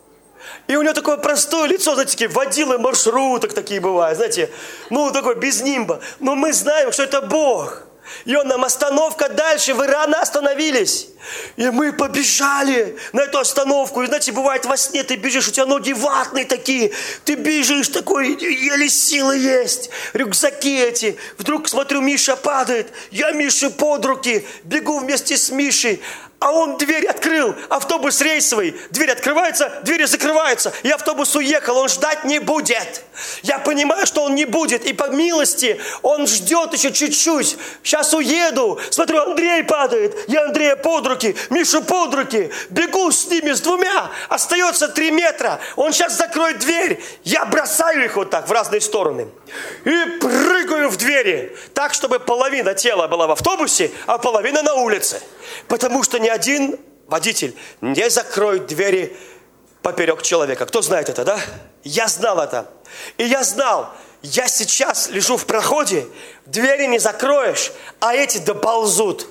A: И у него такое простое лицо, знаете, такие водилы маршруток такие бывают, знаете, такой без нимба. Но мы знаем, что это Бог. И он нам, остановка дальше, вы рано остановились. И мы побежали на эту остановку. И знаете, бывает во сне ты бежишь, у тебя ноги ватные такие. Ты бежишь такой, еле силы есть. Рюкзаки эти. Вдруг смотрю, Миша падает. Я Мише под руки. Бегу вместе с Мишей. А он дверь открыл, автобус рейсовый, дверь открывается, двери закрываются, и автобус уехал, он ждать не будет. Я понимаю, что он не будет, и по милости он ждет еще чуть-чуть. Сейчас уеду, смотрю, Андрей падает, я Андрея под руки, Мишу под руки, бегу с ними, с 2, остается 3 метра, он сейчас закроет дверь, я бросаю их вот так в разные стороны и прыгаю в двери, так, чтобы половина тела была в автобусе, а половина на улице. Потому что ни один водитель не закроет двери поперек человека. Кто знает это, да? Я знал это. И я знал, я сейчас лежу в проходе, двери не закроешь, а эти доползут.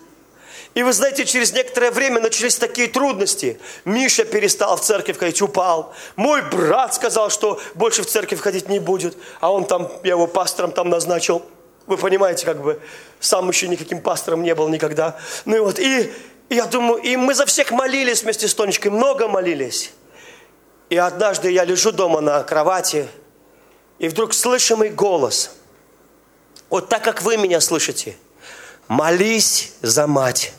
A: И вы знаете, через некоторое время начались такие трудности. Миша перестал в церковь ходить, упал. Мой брат сказал, что больше в церковь ходить не будет. А он там, я его пастором там назначил. Вы понимаете, сам еще никаким пастором не был никогда. И я думаю, и мы за всех молились вместе с Тонечкой, много молились. И однажды я лежу дома на кровати, и вдруг слышимый голос. Вот так, как вы меня слышите. Молись за мать,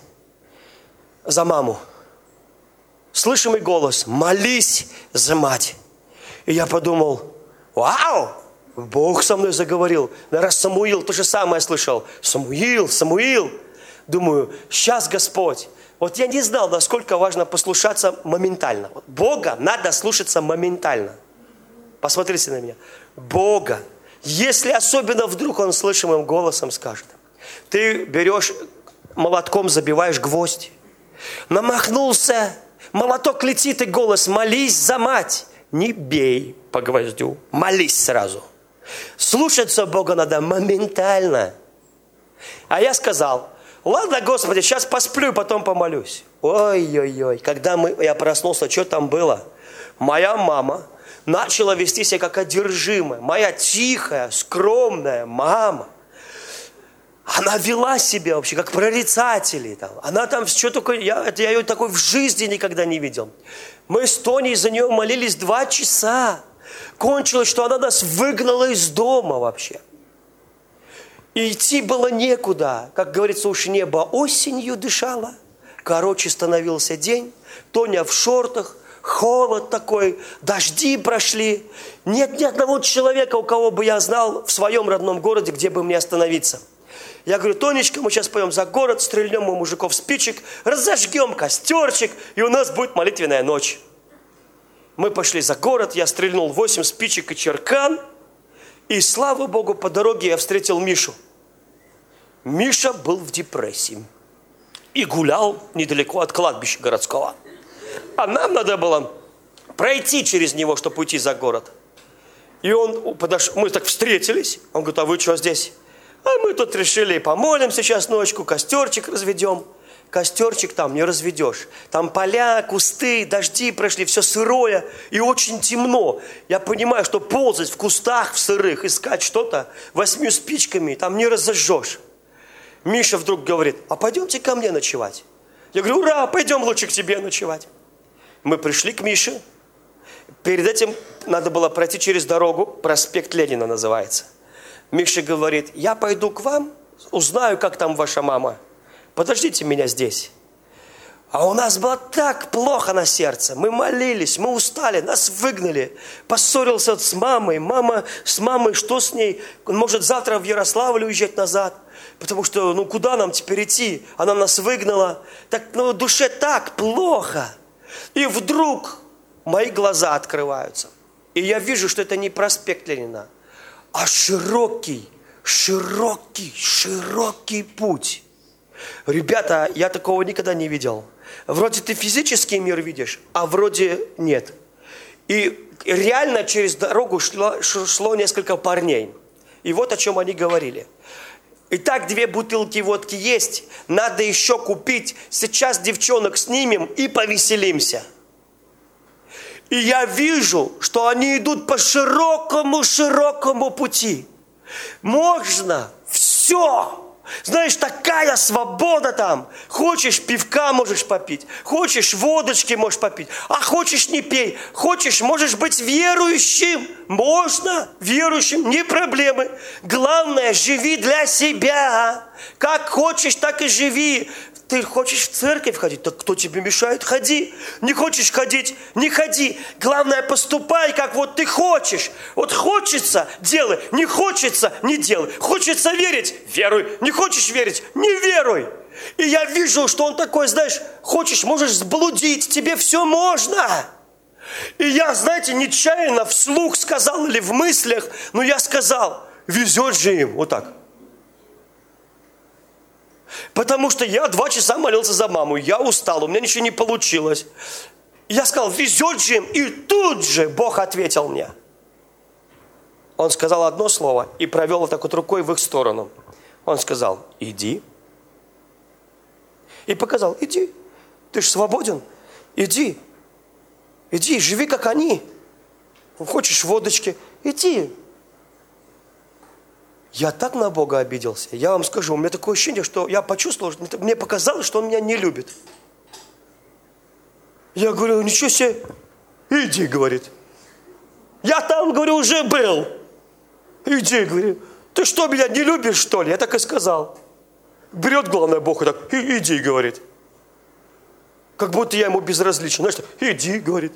A: за маму. Слышимый голос. Молись за мать. И я подумал, вау! Бог со мной заговорил. Наверное, Самуил то же самое слышал. Самуил. Думаю, сейчас Господь. Вот я не знал, насколько важно послушаться моментально. Бога надо слушаться моментально. Посмотрите на меня. Бога. Если особенно вдруг Он слышимым голосом скажет. Ты берешь молотком, забиваешь гвоздь. Намахнулся. Молоток летит и голос. Молись за мать. Не бей по гвоздю. Молись сразу. Слушаться Бога надо моментально. А я сказал, ладно, Господи, сейчас посплю, потом помолюсь. Ой-ой-ой. Когда я проснулся, что там было? Моя мама начала вести себя как одержимая. Моя тихая, скромная мама. Она вела себя вообще как прорицатели. Там. Она там что такое, я ее такой в жизни никогда не видел. Мы с Тоней за нее молились 2 часа. Кончилось, что она нас выгнала из дома вообще. И идти было некуда. Как говорится, уж небо осенью дышало. Короче, становился день. Тоня в шортах. Холод такой. Дожди прошли. Нет ни одного человека, у кого бы я знал в своем родном городе, где бы мне остановиться. Я говорю: Тонечка, мы сейчас пойдем за город, стрельнем у мужиков спичек, разожгем костерчик, и у нас будет молитвенная ночь. Мы пошли за город, я стрельнул 8 спичек и черкан, и, слава Богу, по дороге я встретил Мишу. Миша был в депрессии и гулял недалеко от кладбища городского. А нам надо было пройти через него, чтобы уйти за город. И он подошел, мы так встретились, он говорит: а вы что здесь? А мы тут решили помолимся сейчас ночку, костерчик разведем. Костерчик там не разведешь. Там поля, кусты, дожди прошли, все сырое и очень темно. Я понимаю, что ползать в кустах, в сырых, искать что-то 8 спичками, там не разожжешь. Миша вдруг говорит: а пойдемте ко мне ночевать. Я говорю: ура, пойдем лучше к тебе ночевать. Мы пришли к Мише. Перед этим надо было пройти через дорогу, проспект Ленина называется. Миша говорит: я пойду к вам, узнаю, как там ваша мама. Подождите меня здесь. А у нас было так плохо на сердце. Мы молились, мы устали, нас выгнали. Поссорился с мамой. Мама с мамой, что с ней? Может, завтра в Ярославль уезжать назад? Потому что, куда нам теперь идти? Она нас выгнала. Так, в душе так плохо. И вдруг мои глаза открываются. И я вижу, что это не проспект Ленина, а широкий путь. Ребята, я такого никогда не видел. Вроде ты физический мир видишь, а вроде нет. И реально через дорогу шло несколько парней. И вот о чем они говорили. Итак, 2 бутылки водки есть, надо еще купить. Сейчас девчонок снимем и повеселимся. И я вижу, что они идут по широкому пути. Можно все. Знаешь, такая свобода там. Хочешь, пивка можешь попить. Хочешь, водочки можешь попить. А хочешь, не пей. Хочешь, можешь быть верующим. Можно верующим, не проблемы. Главное, живи для себя. Как хочешь, так и живи. Ты хочешь в церковь ходить? Так кто тебе мешает? Ходи. Не хочешь ходить? Не ходи. Главное, поступай, как вот ты хочешь. Вот хочется – делай. Не хочется – не делай. Хочется верить – веруй. Не хочешь верить – не веруй. И я вижу, что он такой, знаешь, хочешь, можешь сблудить, тебе все можно. И я, знаете, нечаянно вслух сказал или в мыслях, но я сказал: везет же им. Вот так. Потому что я 2 часа молился за маму, я устал, у меня ничего не получилось. Я сказал: везет же им, и тут же Бог ответил мне. Он сказал одно слово и провел вот так вот рукой в их сторону. Он сказал: иди. И показал: иди, ты же свободен, иди, живи как они. Хочешь водочки, иди. Я так на Бога обиделся. Я вам скажу, у меня такое ощущение, что я почувствовал, мне показалось, что Он меня не любит. Я говорю: ничего себе, иди, говорит. Я там, говорю, уже был. Иди, говорю. Ты что, меня не любишь, что ли? Я так и сказал. Берет, главное, Бог и так: иди, говорит. Как будто я ему безразличен. Знаешь, иди, говорит.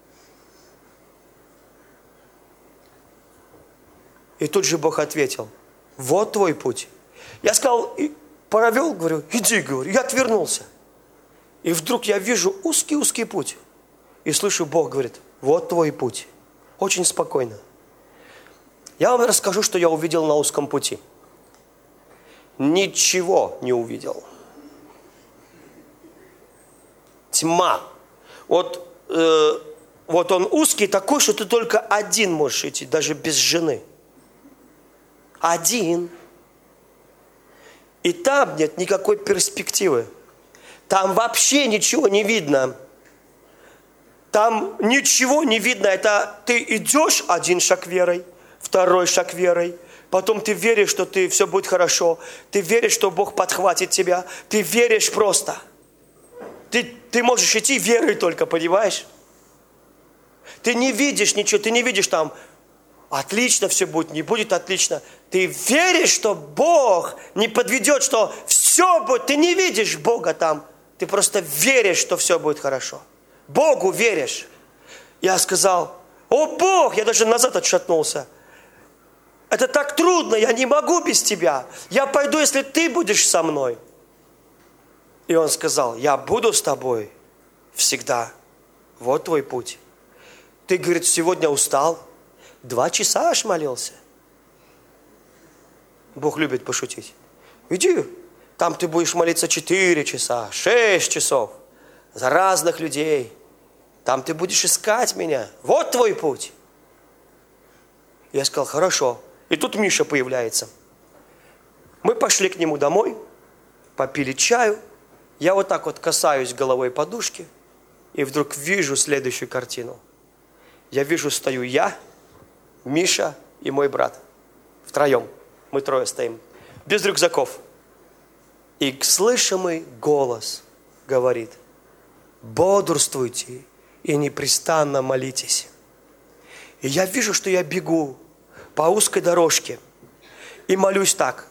A: И тут же Бог ответил: вот твой путь. Я сказал, провел, говорю, иди, говорю. Я отвернулся. И вдруг я вижу узкий путь. И слышу, Бог говорит: вот твой путь. Очень спокойно. Я вам расскажу, что я увидел на узком пути. Ничего не увидел. Тьма. Вот он узкий такой, что ты только один можешь идти, даже без жены. Один. И там нет никакой перспективы. Там вообще ничего не видно. Там ничего не видно. Это ты идешь один шаг верой, второй шаг верой. Потом ты веришь, что все будет хорошо. Ты веришь, что Бог подхватит тебя. Ты веришь просто. Ты можешь идти верой только, понимаешь? Ты не видишь ничего, ты не видишь там, отлично все будет, не будет отлично. Ты веришь, что Бог не подведет, что все будет. Ты не видишь Бога там. Ты просто веришь, что все будет хорошо. Богу веришь. Я сказал, о Бог, я даже назад отшатнулся. Это так трудно, я не могу без тебя. Я пойду, если ты будешь со мной. И он сказал, я буду с тобой всегда. Вот твой путь. Ты, говорит, сегодня устал. 2 часа аж молился. Бог любит пошутить. Иди, там ты будешь молиться 4 часа, 6 часов. За разных людей. Там ты будешь искать меня. Вот твой путь. Я сказал, хорошо. И тут Миша появляется. Мы пошли к нему домой, попили чаю. Я вот так вот касаюсь головой подушки. И вдруг вижу следующую картину. Я вижу, стою я, Миша и мой брат. Втроем. Мы 3 стоим. Без рюкзаков. И слышимый голос говорит, бодрствуйте и непрестанно молитесь. И я вижу, что я бегу по узкой дорожке и молюсь так.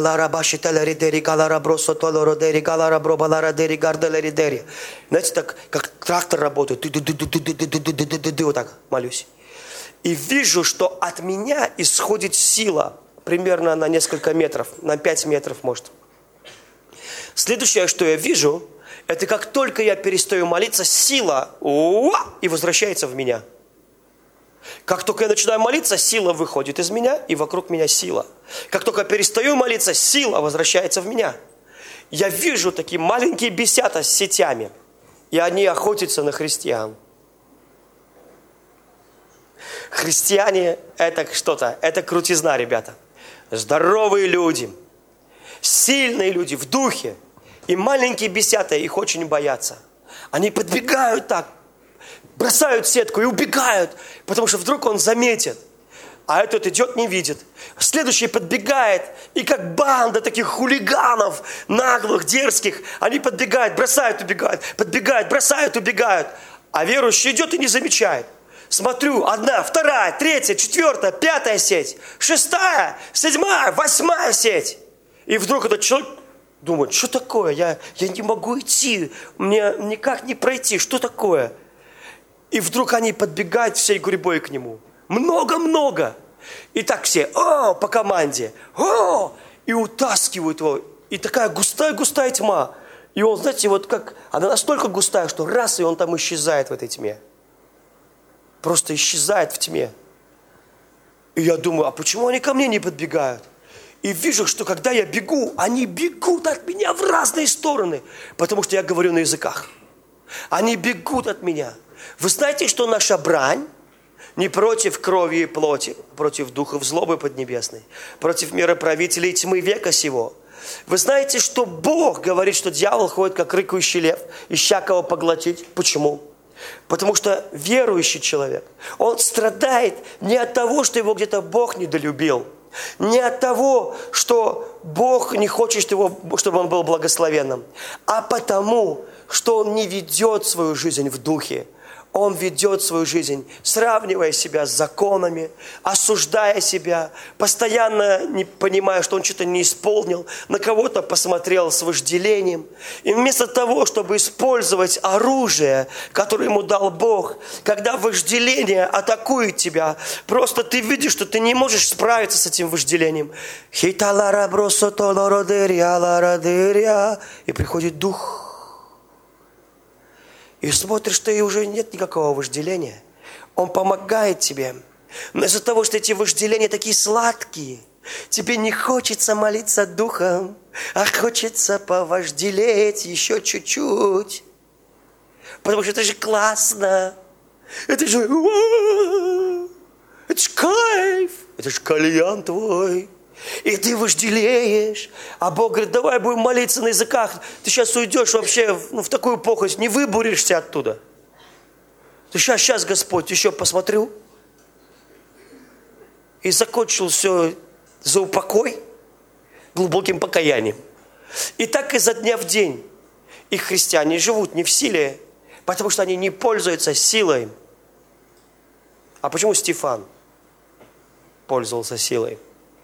A: Знаете, так, как трактор работает. Вот так молюсь. И вижу, что от меня исходит сила. Примерно на несколько метров. На 5 метров, может. Следующее, что я вижу, это как только я перестаю молиться, сила и возвращается в меня. Как только я начинаю молиться, сила выходит из меня, и вокруг меня сила. Как только я перестаю молиться, сила возвращается в меня. Я вижу такие маленькие бесята с сетями, и они охотятся на христиан. Христиане – это что-то, это крутизна, ребята. Здоровые люди, сильные люди в духе. И маленькие бесята их очень боятся. Они подбегают так, бросают сетку и убегают, потому что вдруг он заметит. А этот идет, не видит. Следующий подбегает, и как банда таких хулиганов, наглых, дерзких, они подбегают, бросают, убегают, подбегают, бросают, убегают. А верующий идет и не замечает. Смотрю, 1, 2, 3, 4, 5 сеть, 6, 7, 8 сеть. И вдруг этот человек думает, что такое? Я не могу идти, мне никак не пройти, что такое? И вдруг они подбегают всей гурьбой к нему. Много-много. И так все, по команде, и утаскивают его. И такая густая-густая тьма. И он, знаете, вот как, она настолько густая, что раз, и он там исчезает в этой тьме. Просто исчезает в тьме. И я думаю, а почему они ко мне не подбегают? И вижу, что когда я бегу, они бегут от меня в разные стороны, потому что я говорю на языках. Они бегут от меня. Вы знаете, что наша брань не против крови и плоти, против духов злобы поднебесной, против мироправителей тьмы века сего. Вы знаете, что Бог говорит, что дьявол ходит, как рыкающий лев, ища кого поглотить. Почему? Потому что верующий человек, он страдает не от того, что его где-то Бог недолюбил, не от того, что Бог не хочет, чтобы он был благословенным, а потому, что он не ведет свою жизнь в духе. Он ведет свою жизнь, сравнивая себя с законами, осуждая себя, постоянно не понимая, что он что-то не исполнил, на кого-то посмотрел с вожделением. И вместо того, чтобы использовать оружие, которое ему дал Бог, когда вожделение атакует тебя, просто ты видишь, что ты не можешь справиться с этим вожделением. И приходит дух. И смотришь, что и уже нет никакого вожделения. Он помогает тебе. Но из-за того, что эти вожделения такие сладкие, тебе не хочется молиться духом, а хочется повожделеть еще чуть-чуть. Потому что это же классно. Это же кайф. Это же кальян твой. И ты вожделеешь. А Бог говорит, давай будем молиться на языках. Ты сейчас уйдешь вообще в такую похоть, не выбурешься оттуда. Ты сейчас, Господь, еще посмотрю. И закончил все за упокой глубоким покаянием. И так изо дня в день. И христиане живут не в силе, потому что они не пользуются силой. А почему Стефан пользовался силой?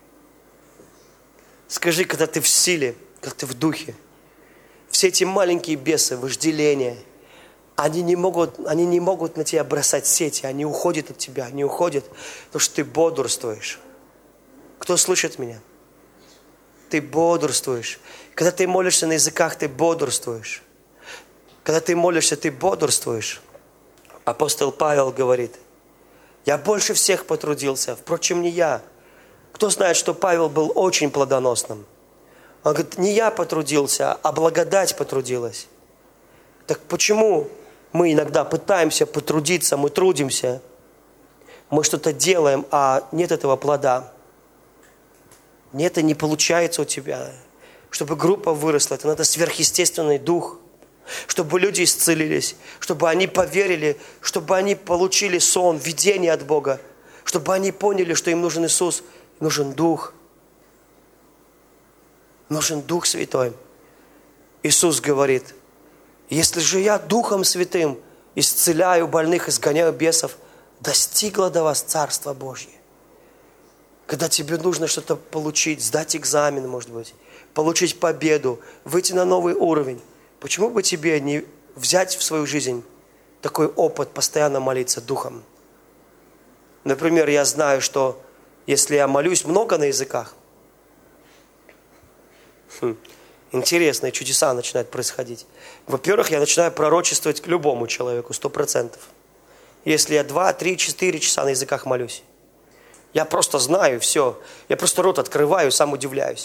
A: Скажи, когда ты в силе, когда ты в духе, все эти маленькие бесы, вожделения, они не могут на тебя бросать сети, они уходят от тебя, они уходят, потому что ты бодрствуешь. Кто слышит меня? Ты бодрствуешь. Когда ты молишься на языках, ты бодрствуешь. Когда ты молишься, ты бодрствуешь. Апостол Павел говорит, я больше всех потрудился, впрочем, не я. Кто знает, что Павел был очень плодоносным? Он говорит, не я потрудился, а благодать потрудилась. Так почему мы иногда пытаемся потрудиться, мы трудимся, мы что-то делаем, а нет этого плода? Нет, это не получается у тебя. Чтобы группа выросла, это надо сверхъестественный дух. Чтобы люди исцелились, чтобы они поверили, чтобы они получили сон, видение от Бога, чтобы они поняли, что им нужен Иисус, нужен Дух. Нужен Дух Святой. Иисус говорит, если же я Духом Святым исцеляю больных, изгоняю бесов, достигло до вас Царство Божье. Когда тебе нужно что-то получить, сдать экзамен, может быть, получить победу, выйти на новый уровень, почему бы тебе не взять в свою жизнь такой опыт, постоянно молиться Духом? Например, я знаю, что если я молюсь много на языках, интересные чудеса начинают происходить. Во-первых, я начинаю пророчествовать к любому человеку, 100%. Если я 2, 3, 4 часа на языках молюсь. Я просто знаю все. Я просто рот открываю, сам удивляюсь.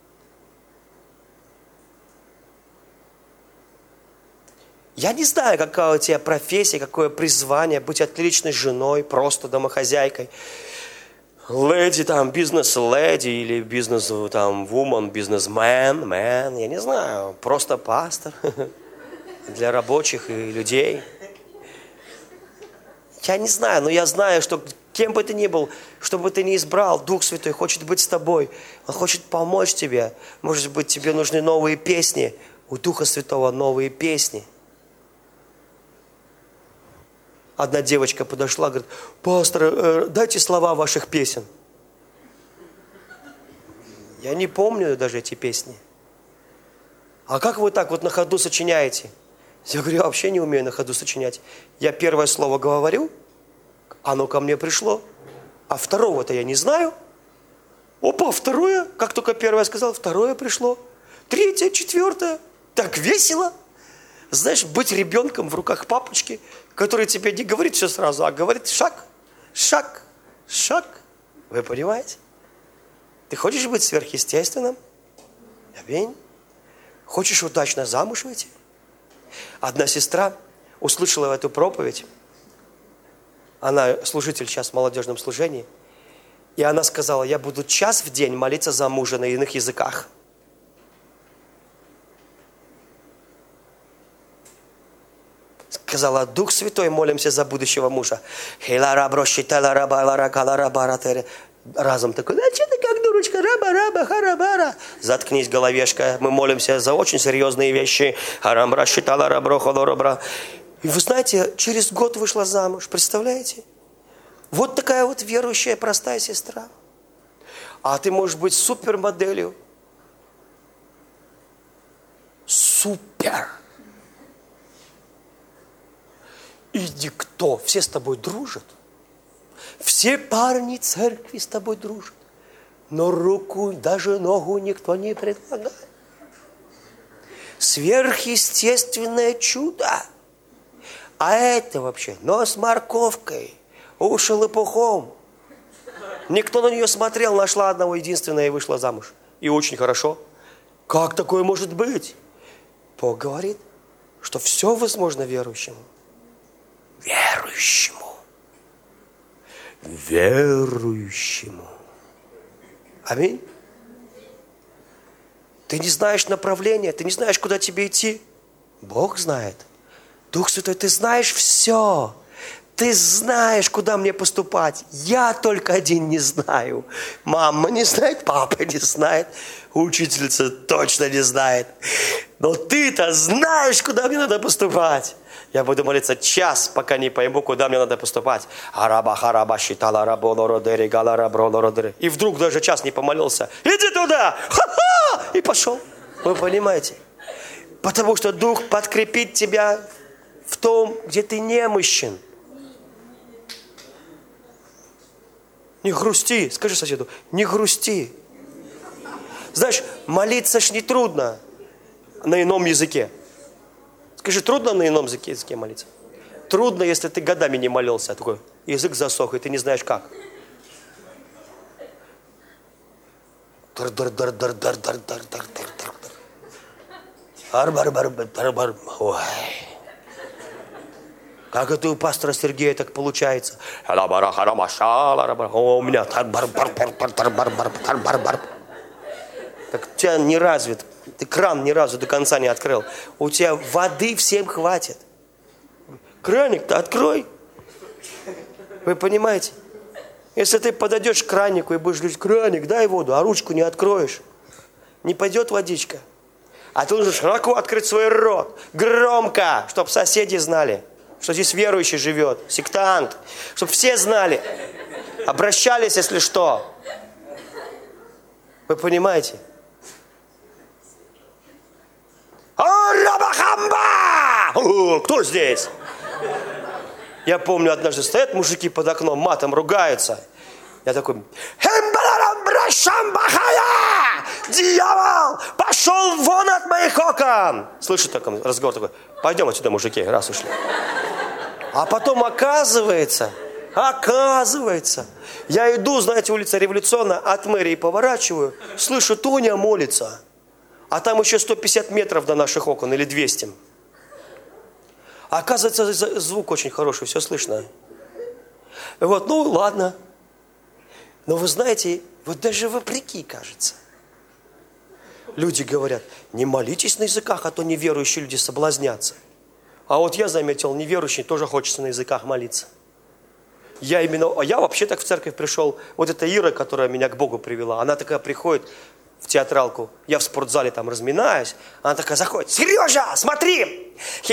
A: Я не знаю, какая у тебя профессия, какое призвание, быть отличной женой, просто домохозяйкой. Леди там, бизнес-леди или бизнес-вумен, бизнесмен, я не знаю, просто пастор для рабочих и людей. Я не знаю, но я знаю, что кем бы ты ни был, что бы ты ни избрал, Дух Святой хочет быть с тобой. Он хочет помочь тебе. Может быть, тебе нужны новые песни. У Духа Святого новые песни. Одна девочка подошла, говорит, пастор, дайте слова ваших песен. Я не помню даже эти песни. А как вы так вот на ходу сочиняете? Я говорю, я вообще не умею на ходу сочинять. Я первое слово говорю, оно ко мне пришло. А второго-то я не знаю. Опа, второе. Как только первое сказал, второе пришло. Третье, четвертое. Так весело. Знаешь, быть ребенком в руках папочки, который тебе не говорит все сразу, а говорит шаг, шаг, шаг. Вы понимаете? Ты хочешь быть сверхъестественным? Аминь. Хочешь удачно замуж выйти? Одна сестра услышала эту проповедь. Она служитель сейчас в молодежном служении. И она сказала, я буду час в день молиться за мужа на иных языках. Сказала, Дух Святой, молимся за будущего мужа. Разом такой, да что ты как дурочка, раба, харабара. Заткнись, головешка, мы молимся за очень серьезные вещи. И вы знаете, через год вышла замуж, представляете? Вот такая вот верующая, простая сестра. А ты можешь быть супермоделью. Супер. И никто, все с тобой дружат. Все парни церкви с тобой дружат. Но руку, даже ногу никто не предлагает. Сверхъестественное чудо. А это вообще нос морковкой, уши лопухом. Никто на нее смотрел, нашла одного единственного и вышла замуж. И очень хорошо. Как такое может быть? Бог говорит, что все возможно верующему. Верующему. Верующему. Аминь. Ты не знаешь направления, ты не знаешь, куда тебе идти. Бог знает. Дух Святой, ты знаешь все. Ты знаешь, куда мне поступать. Я только один не знаю. Мама не знает, папа не знает. Учительница точно не знает. Но ты-то знаешь, куда мне надо поступать. Я буду молиться час, пока не пойму, куда мне надо поступать. И вдруг даже час не помолился. Иди туда! Ха-ха! И пошел. Вы понимаете? Потому что Дух подкрепит тебя в том, где ты немощен. Не грусти. Скажи соседу, не грусти. Знаешь, молиться ж не трудно на ином языке. Скажи, трудно на ином языке молиться? Трудно, если ты годами не молился. Такой язык засох, и ты не знаешь как. Ой. Как это у пастора Сергея так получается? У меня так так у тебя не развит, ты кран ни разу до конца не открыл. У тебя воды всем хватит. Краник-то открой. Вы понимаете? Если ты подойдешь к кранику и будешь говорить, краник, дай воду, а ручку не откроешь, не пойдет водичка. А ты должен широко открыть свой рот, громко, чтобы соседи знали, что здесь верующий живет, сектант, чтобы все знали, обращались, если что. Вы понимаете? Кто здесь? Я помню, однажды стоят мужики под окном, матом ругаются. Я такой, дьявол, пошел вон от моих окон. Слышу такой разговор такой, пойдем отсюда, мужики, раз ушли. А потом оказывается, я иду, знаете, улица Революционная, от мэрии поворачиваю, слышу, Тоня молится. А там еще 150 метров до наших окон, или 200. А оказывается, звук очень хороший, все слышно. Вот, ну ладно. Но вы знаете, вот даже вопреки, кажется. Люди говорят, не молитесь на языках, а то неверующие люди соблазнятся. А вот я заметил, неверующий тоже хочется на языках молиться. Я вообще так в церковь пришел. Вот эта Ира, которая меня к Богу привела, она такая приходит в театралку. Я в спортзале там разминаюсь. Она такая заходит. Сережа, смотри! Я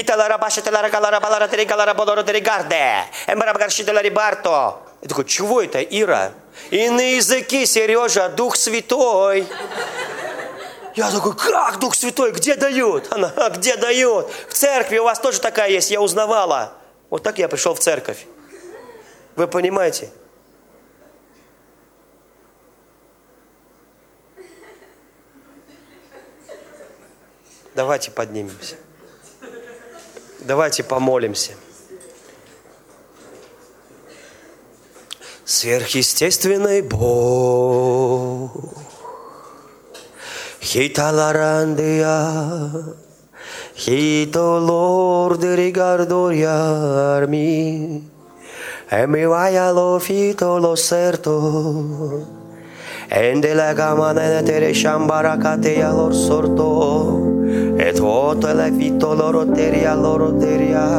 A: такой, чего это, Ира? И на языке, Сережа, Дух Святой. Я такой, как Дух Святой? Где дают? Она, где дают? В церкви у вас тоже такая есть, я узнавала. Вот так я пришел в церковь. Вы понимаете? Давайте поднимемся. Давайте помолимся. Сверхъестественный Бог, Хиталарандия, Хитолор де ригардория арми, Эмивая лофито лосерто, Endela gamana tere shambarakate alor sorto. Et voto la vito loroteria loroteria.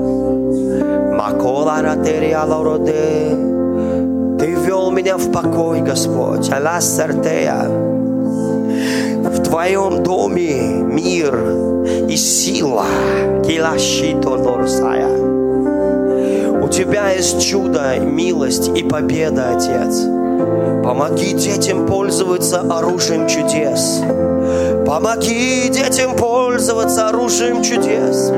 A: Макола ратерия лороте. Ты вел меня в покой, Господь. Алла сартея. В Твоем доме мир и сила. Килашито лорсая. У Тебя есть чудо, милость и победа, Отец. Помоги детям пользоваться оружием чудес. Помоги детям пользоваться оружием чудес.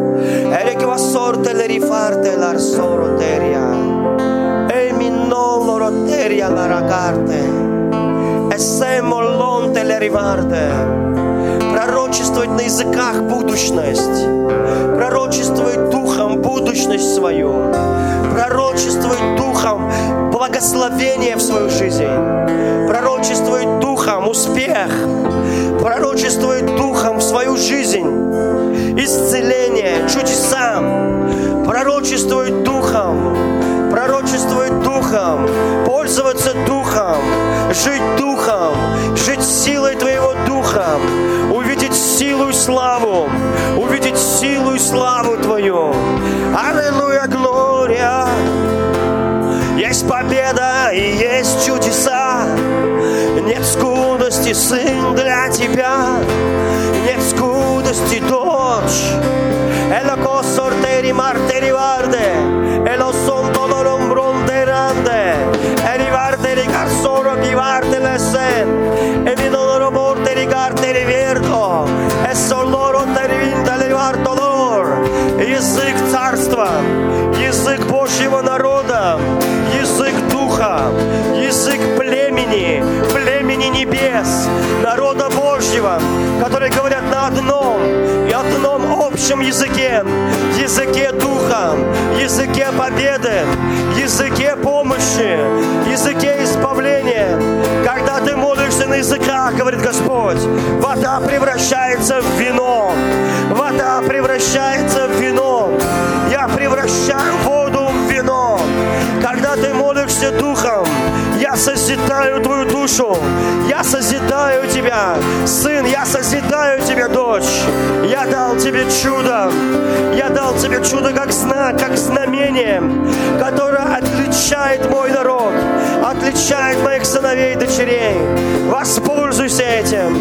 A: Пророчествовать на языках будущность. Пророчествовать духом будущность свою. Пророчествовать духом благословение в свою жизнь. Пророчествовать духом успех. Пророчествовать духом в свою жизнь. Исцеление, чудеса. Пророчествовать духом. Пользоваться духом. жить Духом, жить силой Твоего Духа, увидеть силу и славу, увидеть силу и славу Твою. Аллилуйя, глория! Есть победа и есть чудеса. Нет скудости, сын, для Тебя. Нет скудости, дочь. Эло косортери мартери варде. Эло сон толором бронтеранде. Ери вардери карсоро гиварде лесен. Эви долоро мортери гартери вердо. Эссолоро тервинда левартолор. Язык царства, язык Божьего народа, язык Духа, язык племени, племени небес, народа Божьего, которые говорят на одном и одном общем языке, языке Духа, языке победы, языке помощи, языке избавления. Когда ты молишься на языках, говорит Господь, вода превращается в вино, вода превращается в вино. Я превращаю воду в вино. Когда ты молишься Духом, я созидаю твою душу. Я созидаю тебя, сын, я созидаю тебя, дочь. Я дал тебе чудо. Я дал тебе чудо как знак, как знамение, которое отличает мой народ, отличает моих сыновей и дочерей. Воспользуйся этим.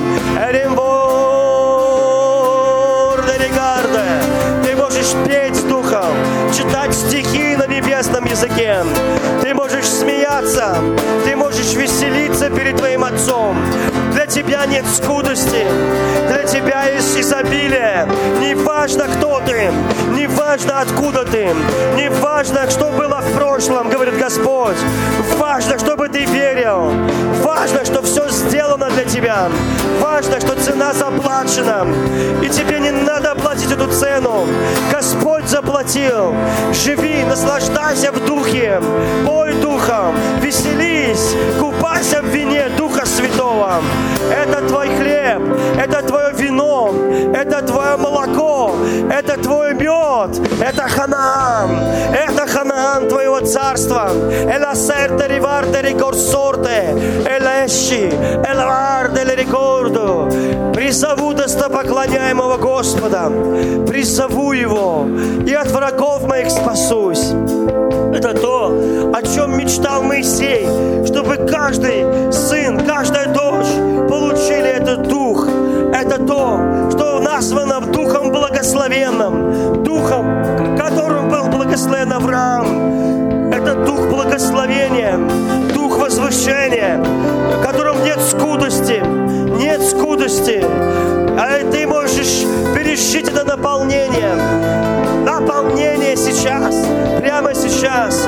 A: Ты можешь петь с Духом, читать стихи на небесном языке. Ты можешь смеяться, ты можешь веселиться перед твоим Отцом. Для тебя нет скудости, для тебя есть изобилие. Не важно, кто ты, не важно, откуда ты, не важно, что было в прошлом, говорит Господь. Важно, чтобы ты верил. Важно, что все сделано для тебя. Важно, что цена заплачена. И тебе не надо платить эту цену. Господь заплатил. Живи, наслаждайся в Духе. Пой Духом, веселись, купайся в вине Духа Святого. Это твой хлеб, это твое вино, это твое молоко, это твой мед, это Ханаан твоего царства. Эла сертери вартери корсорте, эла эщи, эла вардели рекорду. Призову достопоклоняемого Господа, призову Его, и от врагов моих спасусь. Это то, о чем мечтал Моисей, чтобы каждый сын, каждая дочь получили этот дух. Это то, что названо Духом Благословенным, Духом, которым был благословен Авраам. Это Дух благословения, Дух возвышения, в котором нет скудости, нет скудости. А ты можешь пережить это наполнение. Наполнение сейчас, прямо сейчас.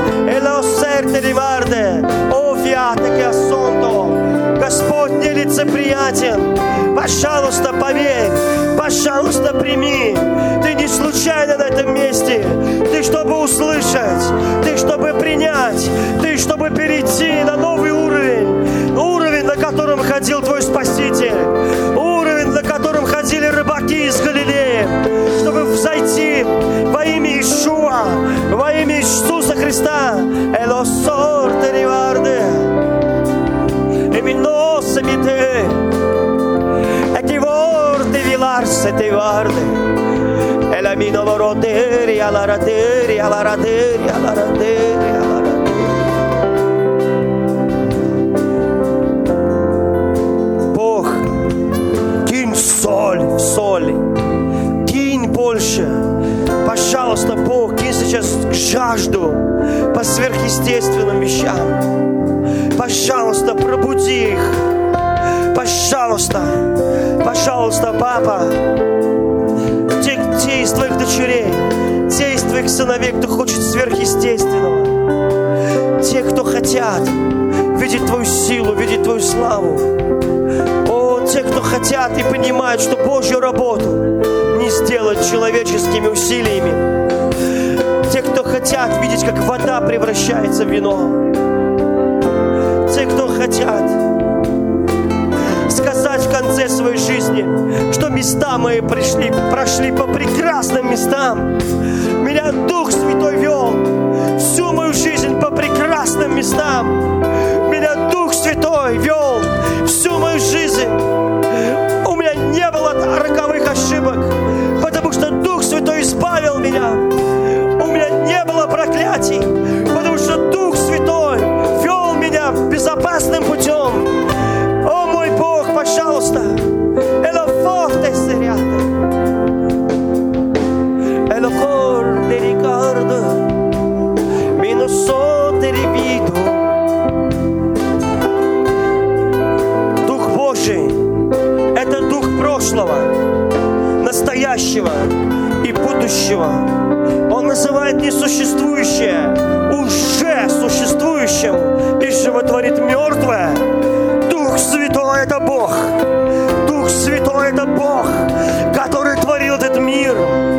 A: Господь нелицеприятен. Пожалуйста, поверь. Пожалуйста, прими. Ты не случайно на этом месте. Ты чтобы услышать. Ты чтобы принять. Ты чтобы перейти на новый уровень. Уровень, на котором ходил твой Спаситель. Уровень, на котором ходили рыбаки из Галилеи. Чтобы взойти во имя Иешуа, во имя Иисуса Христа. Элосор териварде. Эминосами те. Экиворте виларсе теварде. Эламино воротери, аларатери, аларатери, аларатери, аларатери. Бог, кинь соль в соли. Кинь больше. Пожалуйста, Бог, кинь сейчас жажду по сверхъестественным вещам. Пожалуйста, пробуди их. Пожалуйста, пожалуйста, Папа. Те из твоих дочерей, те из твоих сыновей, кто хочет сверхъестественного. Те, кто хотят видеть твою силу, видеть твою славу. О, те, кто хотят и понимают, что Божью работу не сделать человеческими усилиями. Те, кто хотят видеть, как вода превращается в вино. Те, кто хотят сказать в конце своей жизни, что места мои прошли по прекрасным местам. Меня Дух Святой вел всю мою жизнь по прекрасным местам. Меня Дух Святой Святой вел всю мою жизнь. У меня не было роковых ошибок, потому что Дух Святой избавил меня. У меня не было проклятий, потому что Дух Святой вел меня безопасным путем. О, мой Бог, пожалуйста. Дух Божий – это дух прошлого, настоящего и будущего. Он называет несуществующее уже существующим и животворит мертвое. Дух Святой – это Бог. Дух Святой – это Бог, который творил этот мир.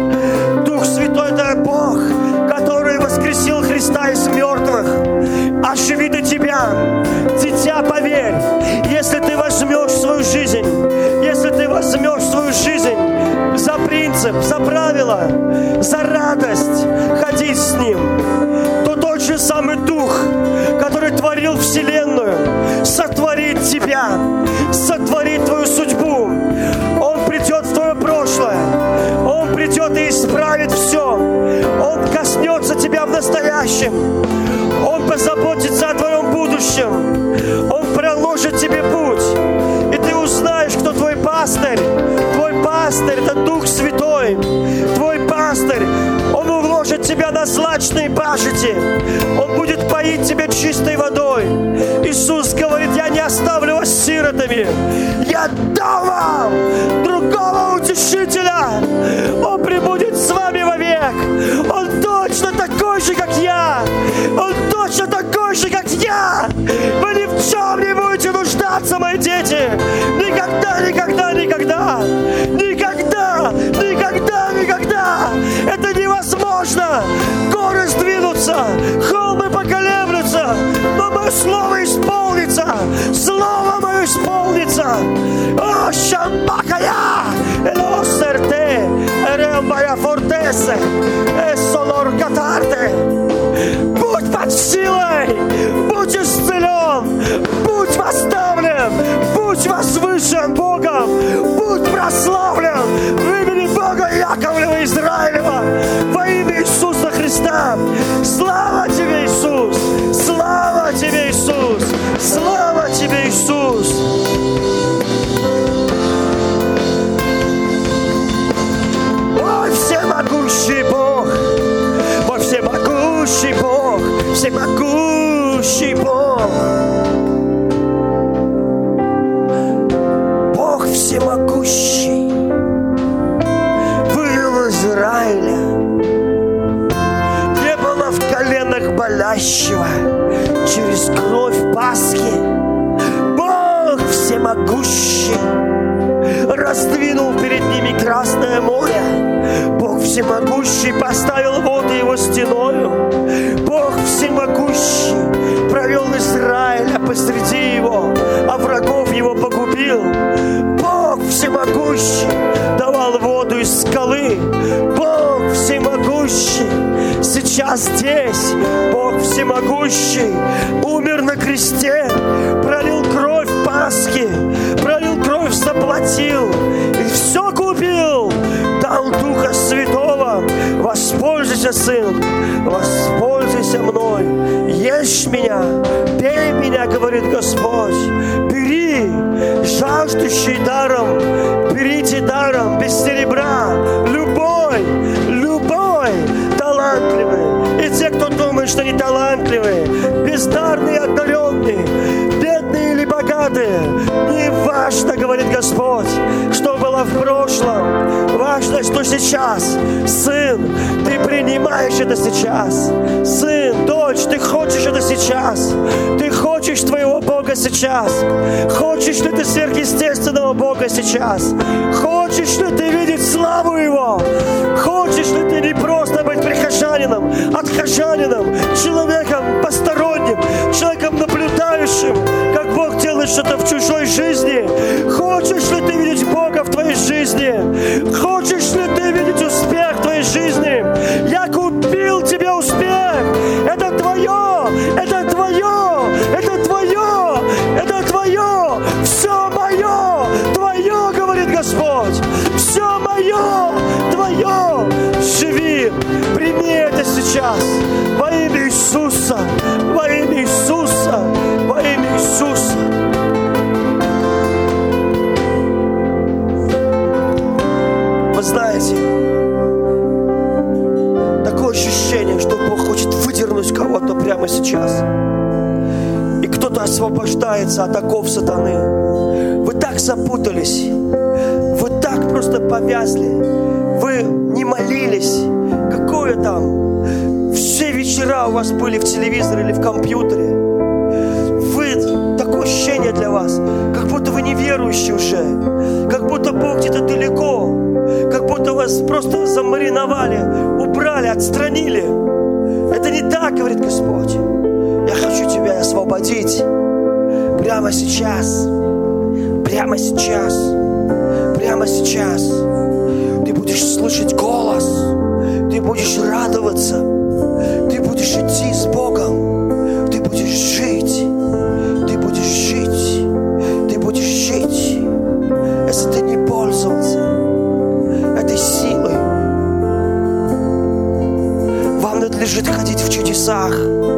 A: Дух Святой – это Бог, который воскресил Христа из мертвых, оживит и тебя. Дитя, поверь, если ты возьмешь свою жизнь, если ты возьмешь свою жизнь за принцип, за правило, за радость ходить с Ним, то тот же самый Дух, который творил Вселенную, сотворит тебя, сотворит твою судьбу. Он придет в твое прошлое, Он придет и исправит все. Он коснется тебя в настоящем, Он позаботится о твоем будущем, Он проложит тебе путь, и ты узнаешь, кто твой пастырь. Твой пастырь – это Дух Святой. Твой пастырь, Он уложит тебя на злачные пажити, Он будет поить тебя чистой водой. Иисус говорит: я не оставлю вас сиротами, я дам вам другого утешителя. Он пребудет с вами вовек. Он точно такой же, как я. Он точно такой же, как я. Вы ни в чем не будете нуждаться, мои дети. Никогда, никогда, никогда. Никогда, никогда, никогда. Это невозможно. Горы сдвинутся, холмы поколеблются, но мое слово исполнится. Слово мое исполнится. О, Шамбакая! Элосерте! Эрембая фортесе! Эсолор катарте! Будь под силой! Будь исцелен! Будь восставлен! Будь возвышен Богом! Будь прославлен в имени Бога Яковлева Израилева! Во имя Иисуса Христа! Слава тебе, Иисус! Слава тебе, Иисус! Слава тебе, Иисус! Ой, всемогущий Бог! Ой, всемогущий Бог! Всемогущий Бог! Бог всемогущий вывел Израиля. Не было в коленах болящего через кровь Пасхи. Бог всемогущий раздвинул перед ними Красное море. Бог всемогущий поставил воды его стеною. Бог всемогущий провел Израиля посреди его, а врагов его погубил. Бог всемогущий давал воду из скалы. Бог всемогущий сейчас здесь. Бог всемогущий умер на кресте, пролил кровь Пасхи, пролил кровь, заплатил и все купил. Дал Духа Святого. Воспользуйся, Сын, воспользуйся мной. Ешь меня, пей меня, говорит Господь. Бери, жаждущий даром, берите даром, без серебра. Любой талантливый. И те, кто думает, что не талантливые, бездарные, одаренные, бедные или богатые, не важно, говорит Господь, что было в прошлом. Важно, что сейчас. Сын, ты принимаешь это сейчас. Сын, дочь, ты хочешь это сейчас. Ты хочешь твоего Бога сейчас. Хочешь ли ты сверхъестественного Бога сейчас? Хочешь ли ты видеть славу Его? Хочешь ли ты не просто быть прихожанином, отхожанином, человеком посторонним, человеком наблюдающим, как Бог делает что-то в чужой жизни? Хочешь ли ты видеть Бога в твоей жизни? Хочешь ли ты видеть успех в твоей жизни? Я купил тебе успех. Это твое, это твое, это твое, это твое. боятся атаков сатаны. Вы так запутались. Вы так просто повязли. Вы не молились. Какое там? Все вечера у вас были в телевизоре или в компьютере. Такое ощущение для вас, как будто вы неверующие уже. Как будто Бог где-то далеко. Как будто вас просто замариновали, убрали, отстранили. Это не так, говорит Господь. Я хочу тебя освободить прямо сейчас. Прямо сейчас. Прямо сейчас. Ты будешь слышать голос. Ты будешь радоваться. Ты будешь идти с Богом. Ты будешь жить. Ты будешь жить. Ты будешь жить. Если ты не пользовался этой силой, вам надлежит ходить в чудесах.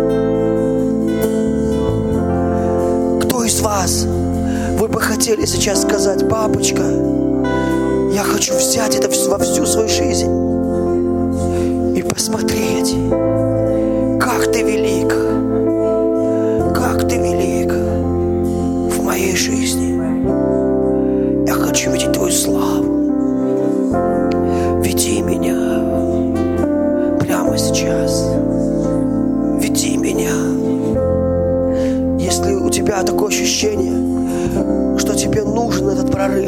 A: Кто из вас, вы бы хотели сейчас сказать: папочка, я хочу взять это во всю свою жизнь и посмотреть, как ты велик, как ты велик в моей жизни. Я хочу видеть твою славу. Веди меня прямо сейчас. Веди меня. Если у тебя такое ощущение, что тебе нужен этот прорыв,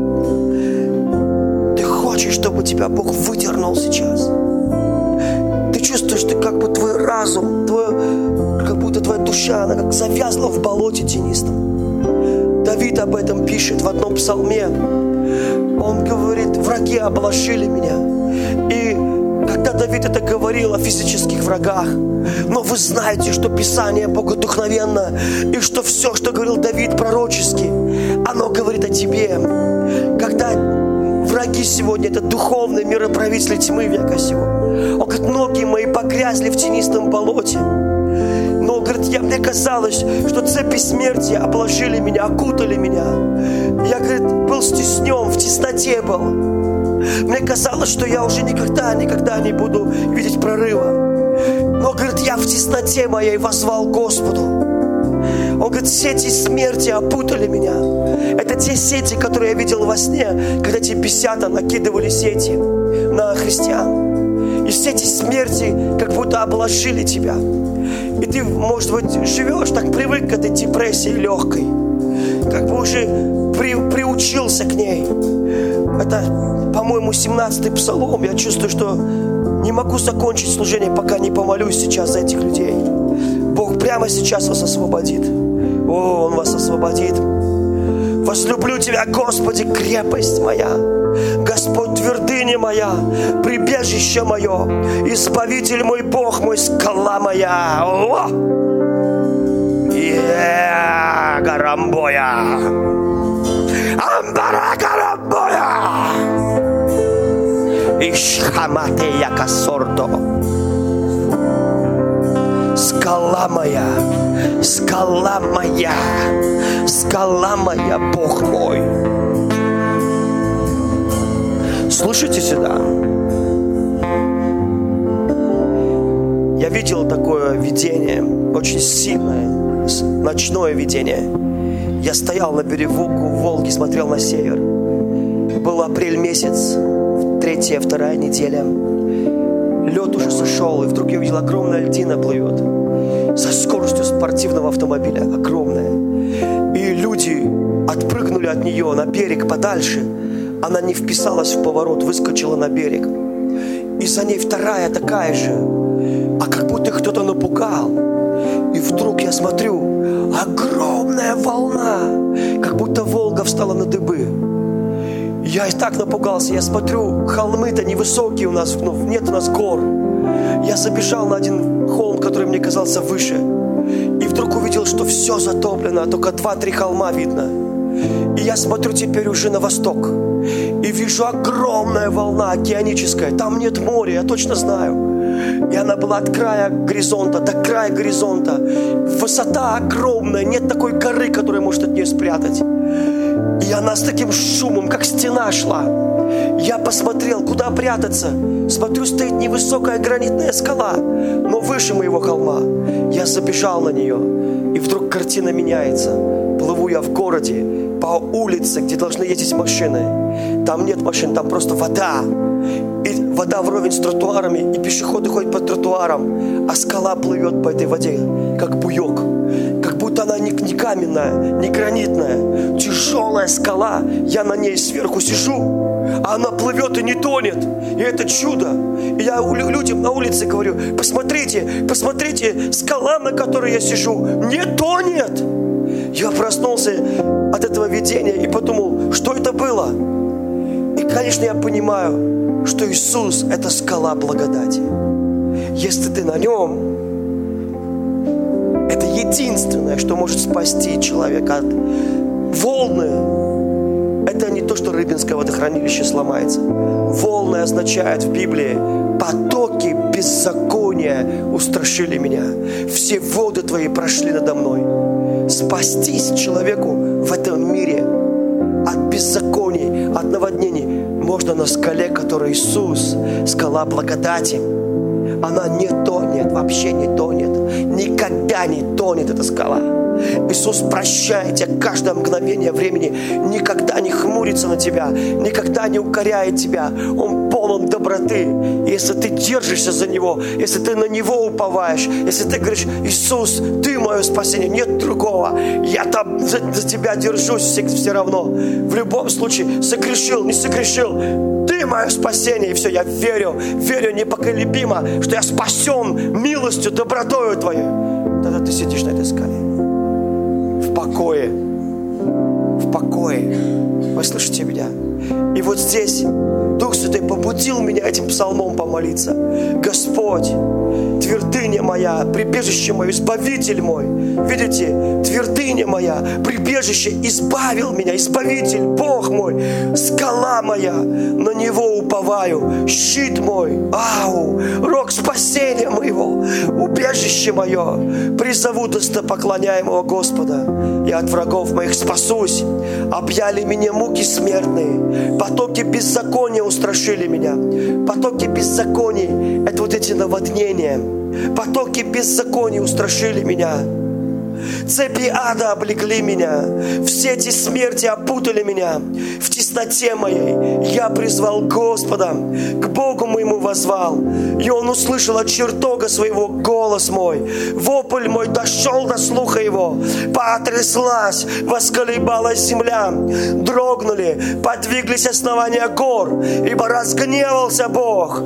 A: ты хочешь, чтобы тебя Бог выдернул сейчас. Ты чувствуешь, что как бы твой разум, как будто твоя душа, она как завязла в болоте тенистом. Давид об этом пишет в одном псалме. Он говорит: враги обложили меня. И когда Давид это говорил о физических врагах, но вы знаете, что Писание богодухновенно, и что все, что говорил Давид пророчески, оно говорит о тебе. Когда враги сегодня — это духовные мироправители тьмы века сего. Он говорит: ноги мои погрязли в тенистом болоте. Но, говорит, мне казалось, что цепи смерти обложили меня, окутали меня. Я, говорит, был стеснен, в тесноте был. Мне казалось, что я уже никогда не буду видеть прорыва. Но, говорит, я в тесноте моей воззвал Господу. Он говорит: сети смерти опутали меня. Это те сети, которые я видел во сне, когда те бесята накидывали сети на христиан. И сети смерти как будто обложили тебя. И ты, может быть, живешь, так привык к этой депрессии легкой. Как бы уже приучился к ней. Это, по-моему, 17-й псалом. Я чувствую, что не могу закончить служение, пока не помолюсь сейчас за этих людей. Бог прямо сейчас вас освободит. О, Он вас освободит. Возлюблю Тебя, Господи, крепость моя. Господь, твердыня моя, прибежище мое, избавитель мой, Бог мой, скала моя. О! Гарамбоя. Амбара Гарамбоя. Ишхамате якасордо. Скала моя, скала моя, скала моя, Бог мой. Слушайте сюда. Я видел такое видение, очень сильное, ночное видение. Я стоял на берегу Волги, смотрел на север. Был апрель месяц, 3-2 неделя. Лед уже сошел, и вдруг я увидел, огромная льдина плывет со скоростью спортивного автомобиля, огромная. И люди отпрыгнули от нее на берег подальше. Она не вписалась в поворот, выскочила на берег. И за ней вторая такая же. А как будто кто-то напугал. И вдруг я смотрю, огромная волна, как будто Волга встала на дыбы. Я и так напугался. Я смотрю, холмы-то невысокие у нас, нет у нас гор. Я забежал на один холм, который мне казался выше. И вдруг увидел, что все затоплено, только 2-3 холма видно. И я смотрю теперь уже на восток. И вижу, огромная волна океаническая. Там нет моря, я точно знаю. И она была от края горизонта до края горизонта. Высота огромная, нет такой горы, которая может от нее спрятать. И она с таким шумом, как стена шла. Я посмотрел, куда прятаться. Смотрю, стоит невысокая гранитная скала, но выше моего холма. Я забежал на нее, и вдруг картина меняется. плыву я в городе по улице, где должны ездить машины. Там нет машин, там просто вода. И вода вровень с тротуарами, и пешеходы ходят по тротуарам, а скала плывет по этой воде, как буек. Как будто она не каменная, не гранитная. Тяжелая скала, я на ней сверху сижу, а она плывет и не тонет. И это чудо. И я людям на улице говорю: посмотрите, посмотрите, скала, на которой я сижу, не тонет. Я проснулся от этого видения и подумал, что это было. И, конечно, я понимаю, что Иисус – это скала благодати. Если ты на Нем, это единственное, что может спасти человека от волны. Это не то, что Рыбинское водохранилище сломается. Волны означает в Библии: потоки беззакония устрашили меня. Все воды твои прошли надо мной. Спастись человеку в этом мире от беззаконий, от наводнений можно на скале, которая Иисус, скала благодати. Она не тонет, вообще не тонет. Никогда не тонет эта скала. Иисус прощает тебя каждое мгновение времени, никогда не хмурится на тебя, никогда не укоряет тебя. Он полон доброты. И если ты держишься за Него, если ты на Него уповаешь, если ты говоришь: Иисус, Ты мое спасение, нет другого, я там за Тебя держусь все равно. В любом случае, согрешил, не согрешил, Ты мое спасение, и все, я верю непоколебимо, что я спасен милостью, добротою Твоей. Тогда ты сидишь на этой скале. В покое. В покое. Вы слышите меня? И вот здесь Дух Святой побудил меня этим псалмом помолиться. Господь, твердыня моя, прибежище мое, избавитель мой. Видите, твердыня моя, прибежище, избавил меня, избавитель, Бог мой, скала моя, на Него уповаю, щит мой, рог спасения моего, убежище мое, призову достопоклоняемого Господа, и от врагов моих спасусь. Объяли меня муки смертные, потоки беззакония устрашили меня. Потоки беззаконий – это вот эти наводнения. Потоки беззакония устрашили меня. Цепи ада облекли меня, в сети смерти опутали меня. В тесноте моей я призвал Господа, к Богу моему воззвал, и Он услышал от чертога своего голос мой. Вопль мой дошел до слуха Его. Потряслась, восколебалась земля, дрогнули, подвиглись основания гор, ибо разгневался Бог,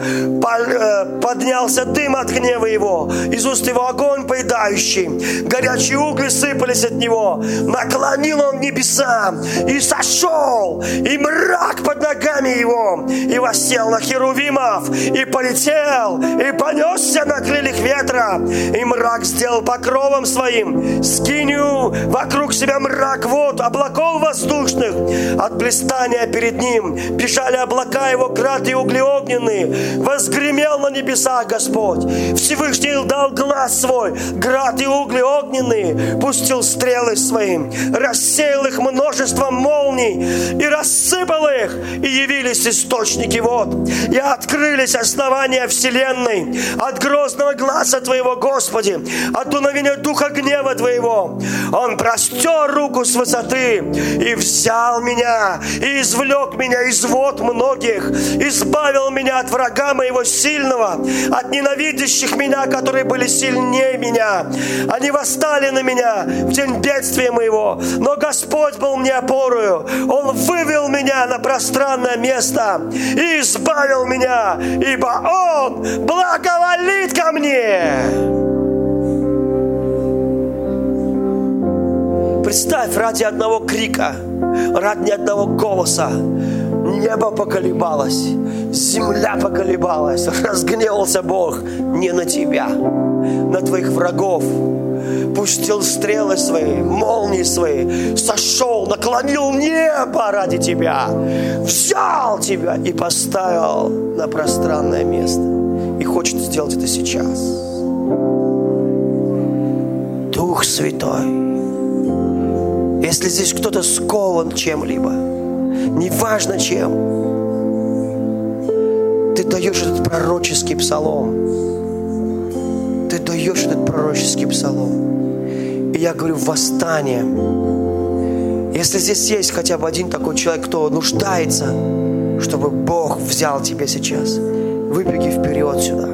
A: поднялся дым от гнева Его, из уст Его огонь поедающий, горячие угли сыпались от Него. Наклонил Он небеса и сошел, и мрак под ногами Его, и воссел на херувимов, и полетел, и понесся на крыльях ветра, и мрак сделал покровом своим, скинью вокруг себя мрак вод, облаков воздушных. От блистания перед Ним бежали облака Его, град и угли огненные. Возгремел на небесах Господь, Всевышний дал глаз свой, град и угли огненные, пустил стрелы своим, рассеял их множеством молний и рассыпал их, и явились источники вод, и открылись основания вселенной от грозного глаза Твоего, Господи, от дуновения духа гнева Твоего. Он простер руку с высоты и взял меня, и извлек меня из вод многих, избавил меня от врага моего сильного, от ненавидящих меня, которые были сильнее меня. Они восстали на меня в день бедствия моего, но Господь был мне опорою. Он вывел меня на пространное место и избавил меня, ибо Он благоволит ко мне. Представь, ради одного крика, ради одного голоса небо поколебалось, земля поколебалась, разгневался Бог не на тебя, на твоих врагов. Пустил стрелы свои, молнии свои, сошел, наклонил небо ради тебя, взял тебя и поставил на пространное место. И хочет сделать это сейчас. Дух Святой, если здесь кто-то скован чем-либо, неважно чем, ты даешь этот пророческий псалом. Ты даешь этот пророческий псалом. И я говорю: восстание, Если здесь есть хотя бы один такой человек, кто нуждается, чтобы Бог взял тебя сейчас, выбеги вперед сюда.